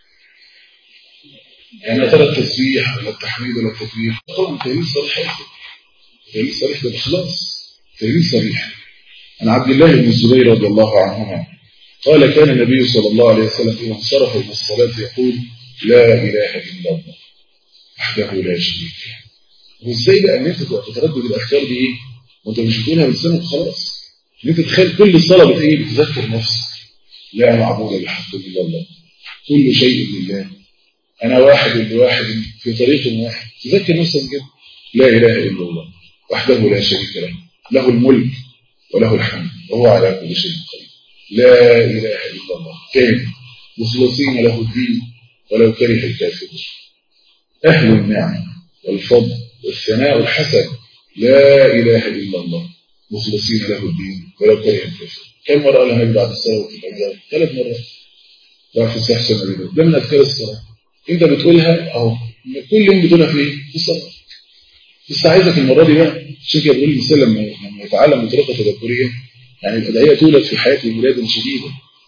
يعني ترى التسبيح ولا التحميد ولا التكبير طبعا تهليل صريح، تهليل صريح بالإخلاص، تهليل صريح. عن عبد الله بن الزبير رضي الله عنهما قال كان النبي صلى الله عليه وسلم إذا انصرف من الصلاة يقول لا إله إلا الله وحده لا شريك له. وإزاي بقى إن أنت تتردد الأذكار دي إيه؟ وأنت مش بتقولها بلسانك خلاص، إن أنت تخيل كل صلاة بتيجي بتذكر نفسك لا معبود بحق إلا الله، كل شيء لله، أنا واحد بواحد في طريق واحد، تذكر نفسك كده لا إله إلا الله وحده لا شريك له، له الملك وله الحمد وهو على كل شيء قدير، لا إله إلا الله كان مخلصين له الدين ولو كره الكافرون، أهل النعم والفضل والثناء الحسن، لا إله إلا الله مخلصين له الدين ولو كره الكافرون. كم مرة قالها النبي بعد الصلاة في الأذان؟ ثلاث مرات. ضعف الصحة سنة ده من أذكار الصلاة، أنت بتقولها أهو كل يوم بتقولها في إيه؟ في الصلاة. بس عايزك المرة دي بقى، عشان كده بقول الإنسان لما لما يتعلم بطريقة تدبرية، يعني الأدعية تولد في حياة الولادة شديدة.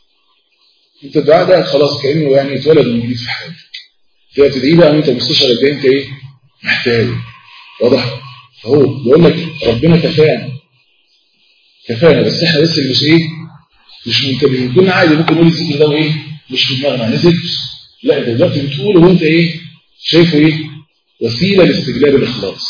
أنت الدعاء ده خلاص كأنه يعني اتولد من جديد في حياتك. تبقى تدعي بقى وأنت مستشعر قد إيه أنت إيه؟ محتاج. واضح؟ أهو بقول لك ربنا كفانا. كفانا بس إحنا بس اللي مش إيه؟ مش منتبهين. كنا عادي ممكن نقول الذكر ده وإيه؟ مش في دماغنا يعني ذكر. لا أنت دلوقتي بتقوله وأنت إيه؟ شايفه إيه؟ وسيلة لاستجلاب الإخلاص.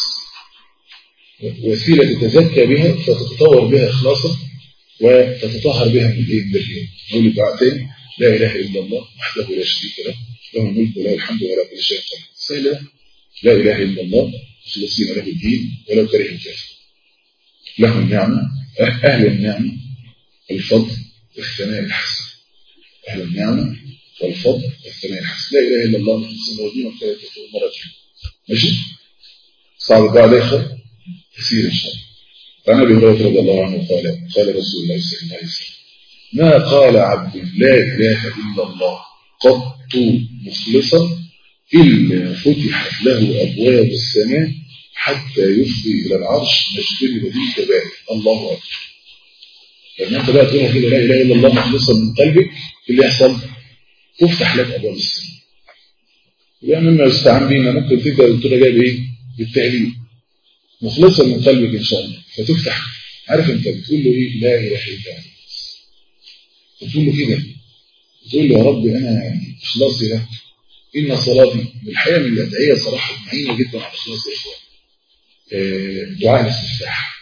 وسيلة تتزكى بها فتتطور بها إخلاصا وتتطهر بها من الإيه؟ من الرياء. نقول الدعاء تاني لا إله إلا الله وحده لا شريك له له الملك وله الحمد ولا كل شيء قدير. سهلة. لا إله إلا الله مخلصين له الدين ولو كره الكافر. له النعمة، أهل النعمة الفضل والثناء الحسن. أهل النعمة والفضل والثناء الحسن. لا إله إلا الله مخلصين له الدين ولو كره الكافر. مرة ماشي. صعب الدعاء ده يخر كثير إن شاء الله. عن أبي هريرة رضي الله عنه قال قال رسول الله صلى الله عليه وسلم ما قال عبد لا إله إلا الله قط مخلصا إلا فتحت له أبواب السماء حتى يفضي إلى العرش مجتمل به كبائر. الله أكبر. لما أنت بقى تقولها كده لا إله إلا الله مخلصا من قلبك، اللي يحصل تفتح لك أبواب السماء. يبقى مما يستعان بينا ممكن تبدأ تقول جايب إيه بالتهليل مخلصا من قلبك إن شاء الله فتفتح. عارف أنت بتقول له إيه؟ لا إله إلا الله. بتقول له كده، بتقول له يا رب أنا يعني إخلاصي لك، إن صلاتي بالحقيقة من الأدعية صراحة معينة جدا على إخلاص يا إخوان. دعاء الاستفتاح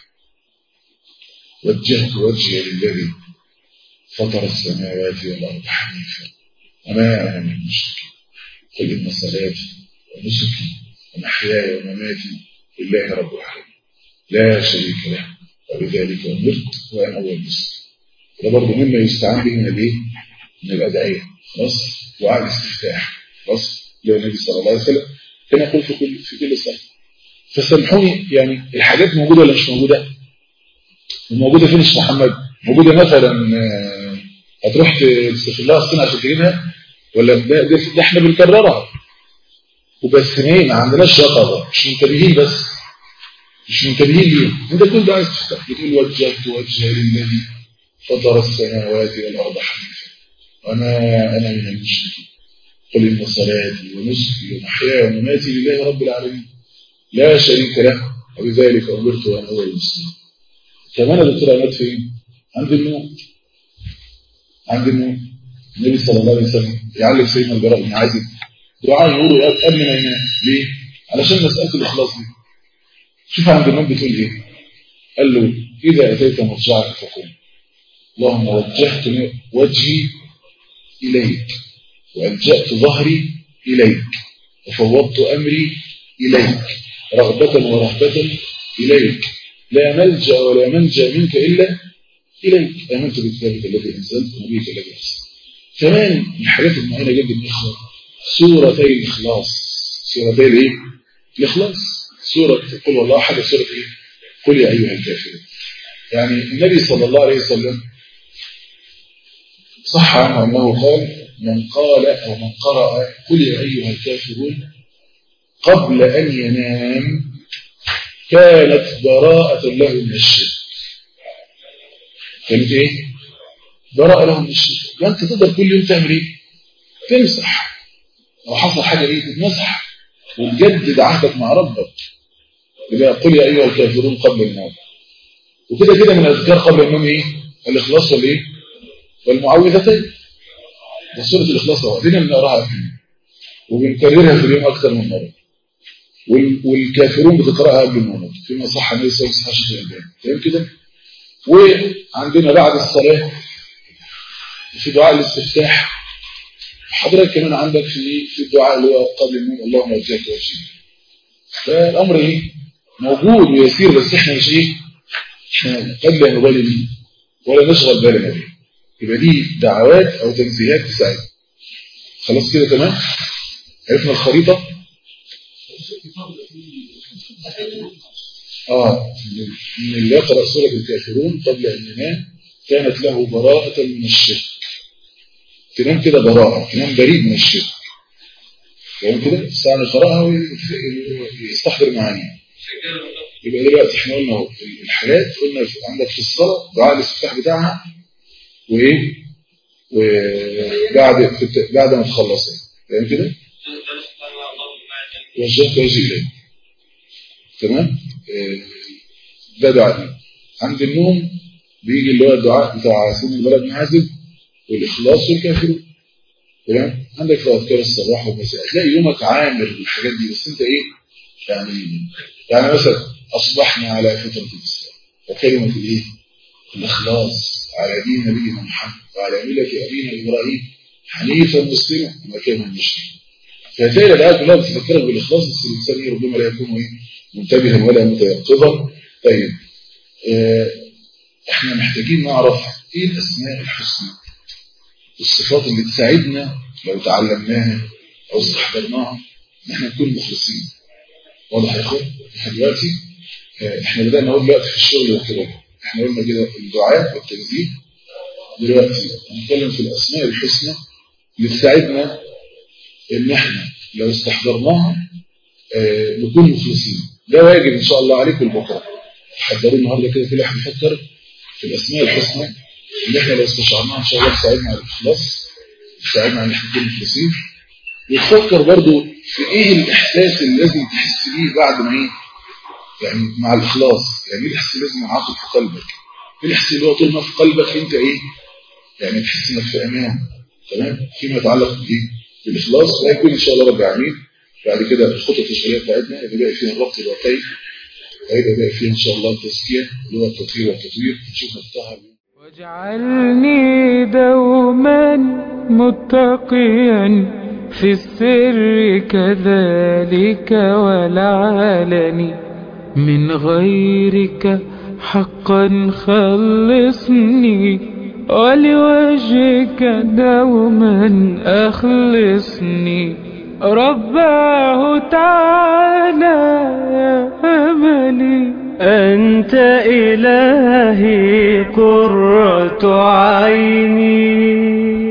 وجهت وجهي للذي فطر السماوات والأرض حنيفا وما أنا من المشركين قل إن صلاتي ونسكي ومحياي ومماتي لله رب العالمين لا شريك له وبذلك أمرت وأنا أول مسلم. ده برضه مما يستعان به من الايه؟ من الأدعية. خلاص. دعاء الاستفتاح. خلاص. لو النبي صلى الله عليه وسلم كان يقول في كل في كل صلاة فسامحوني يعني الحاجات موجودة ولا مش موجودة؟ موجودة فين يا محمد؟ موجودة مثلا هتروح تستغل لها الصين عشان تجيبها ولا ده, ده, ده احنا بنكررها وبس ايه ما عندناش يقظة مش منتبهين بس مش منتبهين ليه انت تقول ده عايز تفتح بتقول وجهت وجهي للذي فطر السماوات والارض حنيفا وانا انا من المشركين قل ان صلاتي ونسكي ومحياي ومماتي لله رب العالمين لا شريك له وبذلك امرت وانا اول المسلمين. كمان الدكتور عماد فين؟ عند النوم عند النوم النبي صلى الله عليه وسلم يعلم سيدنا البراء بن عازب دعاء يقولوا قبل ما ينام ليه؟ علشان مسألة الإخلاص دي. شوف عند النوم بتقول ايه؟ قال له إذا أتيت مرجعك فقل اللهم وجهت وجهي إليك وألجأت ظهري إليك وفوضت أمري إليك رغبة ورهبة إليك لا ملجأ ولا منجا منك إلا إليك آمنت بكتابك الذي أنزلت ونبيك الذي أرسلت. كمان من الحاجات المعينة جدا من الإخلاص سورتي الإخلاص سورتي الإيه؟ الإخلاص سورة قل والله أحد سورة إيه؟ قل يا أيها الكافرون. يعني النبي صلى الله عليه وسلم صح عنه أنه قال من قال أو من قرأ قل يا أيها الكافرون قبل أن ينام كانت براءة له من الشرك. كانت إيه؟ براءة له من الشرك. وأنت تقدر كل يوم تعمل إيه؟ تمسح لو حصل حاجة إيه تتمسح وتجدد عهدك مع ربك. يبقى قل يا أيها الكافرون قبل النوم. وكده كده من الأذكار قبل النوم إيه؟ الإخلاص والإيه؟ والمعوذتين. ده سورة الإخلاص وقتنا بنقراها فيه وبنكررها في اليوم أكثر من مرة. والكافرون بتقرأها قبل النوم فيما صح النبي صلى الله عليه وسلم. فاهم كده؟ وعندنا بعد الصلاة في دعاء الاستفتاح حضرتك كمان عندك في في الدعاء اللي هو قبل النوم اللهم وجهك وجهي. فالأمر إيه؟ موجود ويسير بس إحنا مش إيه؟ إحنا قد لا نبالي بيه ولا نشغل بالنا بيه. يبقى دي دعوات أو تنزيهات تساعدنا. خلاص كده تمام؟ عرفنا الخريطة؟ آه من اللي يقرأ سورة الكافرون قبل أن ينام كانت له براءة من الشرك. تنام كده براءة تنام بريء من الشرك. يعني كده الساعة يقرأها ويستحضر معانيها. يبقى دلوقتي احنا قلنا الحاجات قلنا عندك في الصلاة دعاء الاستفتاح بتاعها وايه وبعد بعد ما تخلصها فاهم كده وجهت وجهي إليه تمام. ده دعاء. عند النوم بيجي اللي هو الدعاء بتاع سيدنا البراء بن عازب والإخلاص والكافرون تمام. عندك في أذكار الصباح والمساء تلاقي يومك عامر بالحاجات دي بس انت ايه يعني يعني مثلا أصبحنا على فطرة الإسلام وكلمة الايه الإخلاص على دين نبينا محمد وعلى ملة أبينا إبراهيم حنيفا مسلما وما كان من المشركين. فهتلاقي الآيات كلها بتفكرك بالإخلاص بس الإنسان ربما لا يكون ايه منتبها ولا متيقظا. طيب اه احنا محتاجين نعرف ايه الأسماء الحسنى والصفات اللي تساعدنا لو تعلمناها أو استحضرناها ان احنا نكون مخلصين. واضح يا اخوان؟ احنا دلوقتي اه احنا بدأنا نقول دلوقتي في الشغل والكلام احنا قلنا كده الدعاء والتنزيه. دلوقتي هنتكلم في الأسماء الحسنى اللي تساعدنا ان احنا لو استحضرناها اه نكون مخلصين. ده واجب ان شاء الله عليكم بكره. تحضروا النهارده كده كل واحد يفكر في الاسماء الحسنى اللي احنا لو استشعرناها ان شاء الله تساعدنا على الاخلاص تساعدنا ان احنا نكون مخلصين. وتفكر برضو في ايه الاحساس اللي لازم تحس بيه بعد ما ايه يعني مع الاخلاص. يعني ايه الاحساس اللي لازم ينعقد في قلبك؟ ايه الاحساس اللي هو طول ما في قلبك انت ايه يعني تحس انك في امان تمام فيما يتعلق بايه بالاخلاص. وهيكون ان شاء الله رب العالمين بعد كده الخطط التشغيليه بتاعتنا اللي باقي فيها الربط الواقعي وهيبقى باقي فيها ان شاء الله التزكيه اللي هو التطهير والتطوير نشوف نفتحها. واجعلني دوما متقيا في السر كذلك والعلن من غيرك حقا خلصني ولوجهك دوما أخلصني رباه تعالى يا أملي. أنت إلهي قرة عيني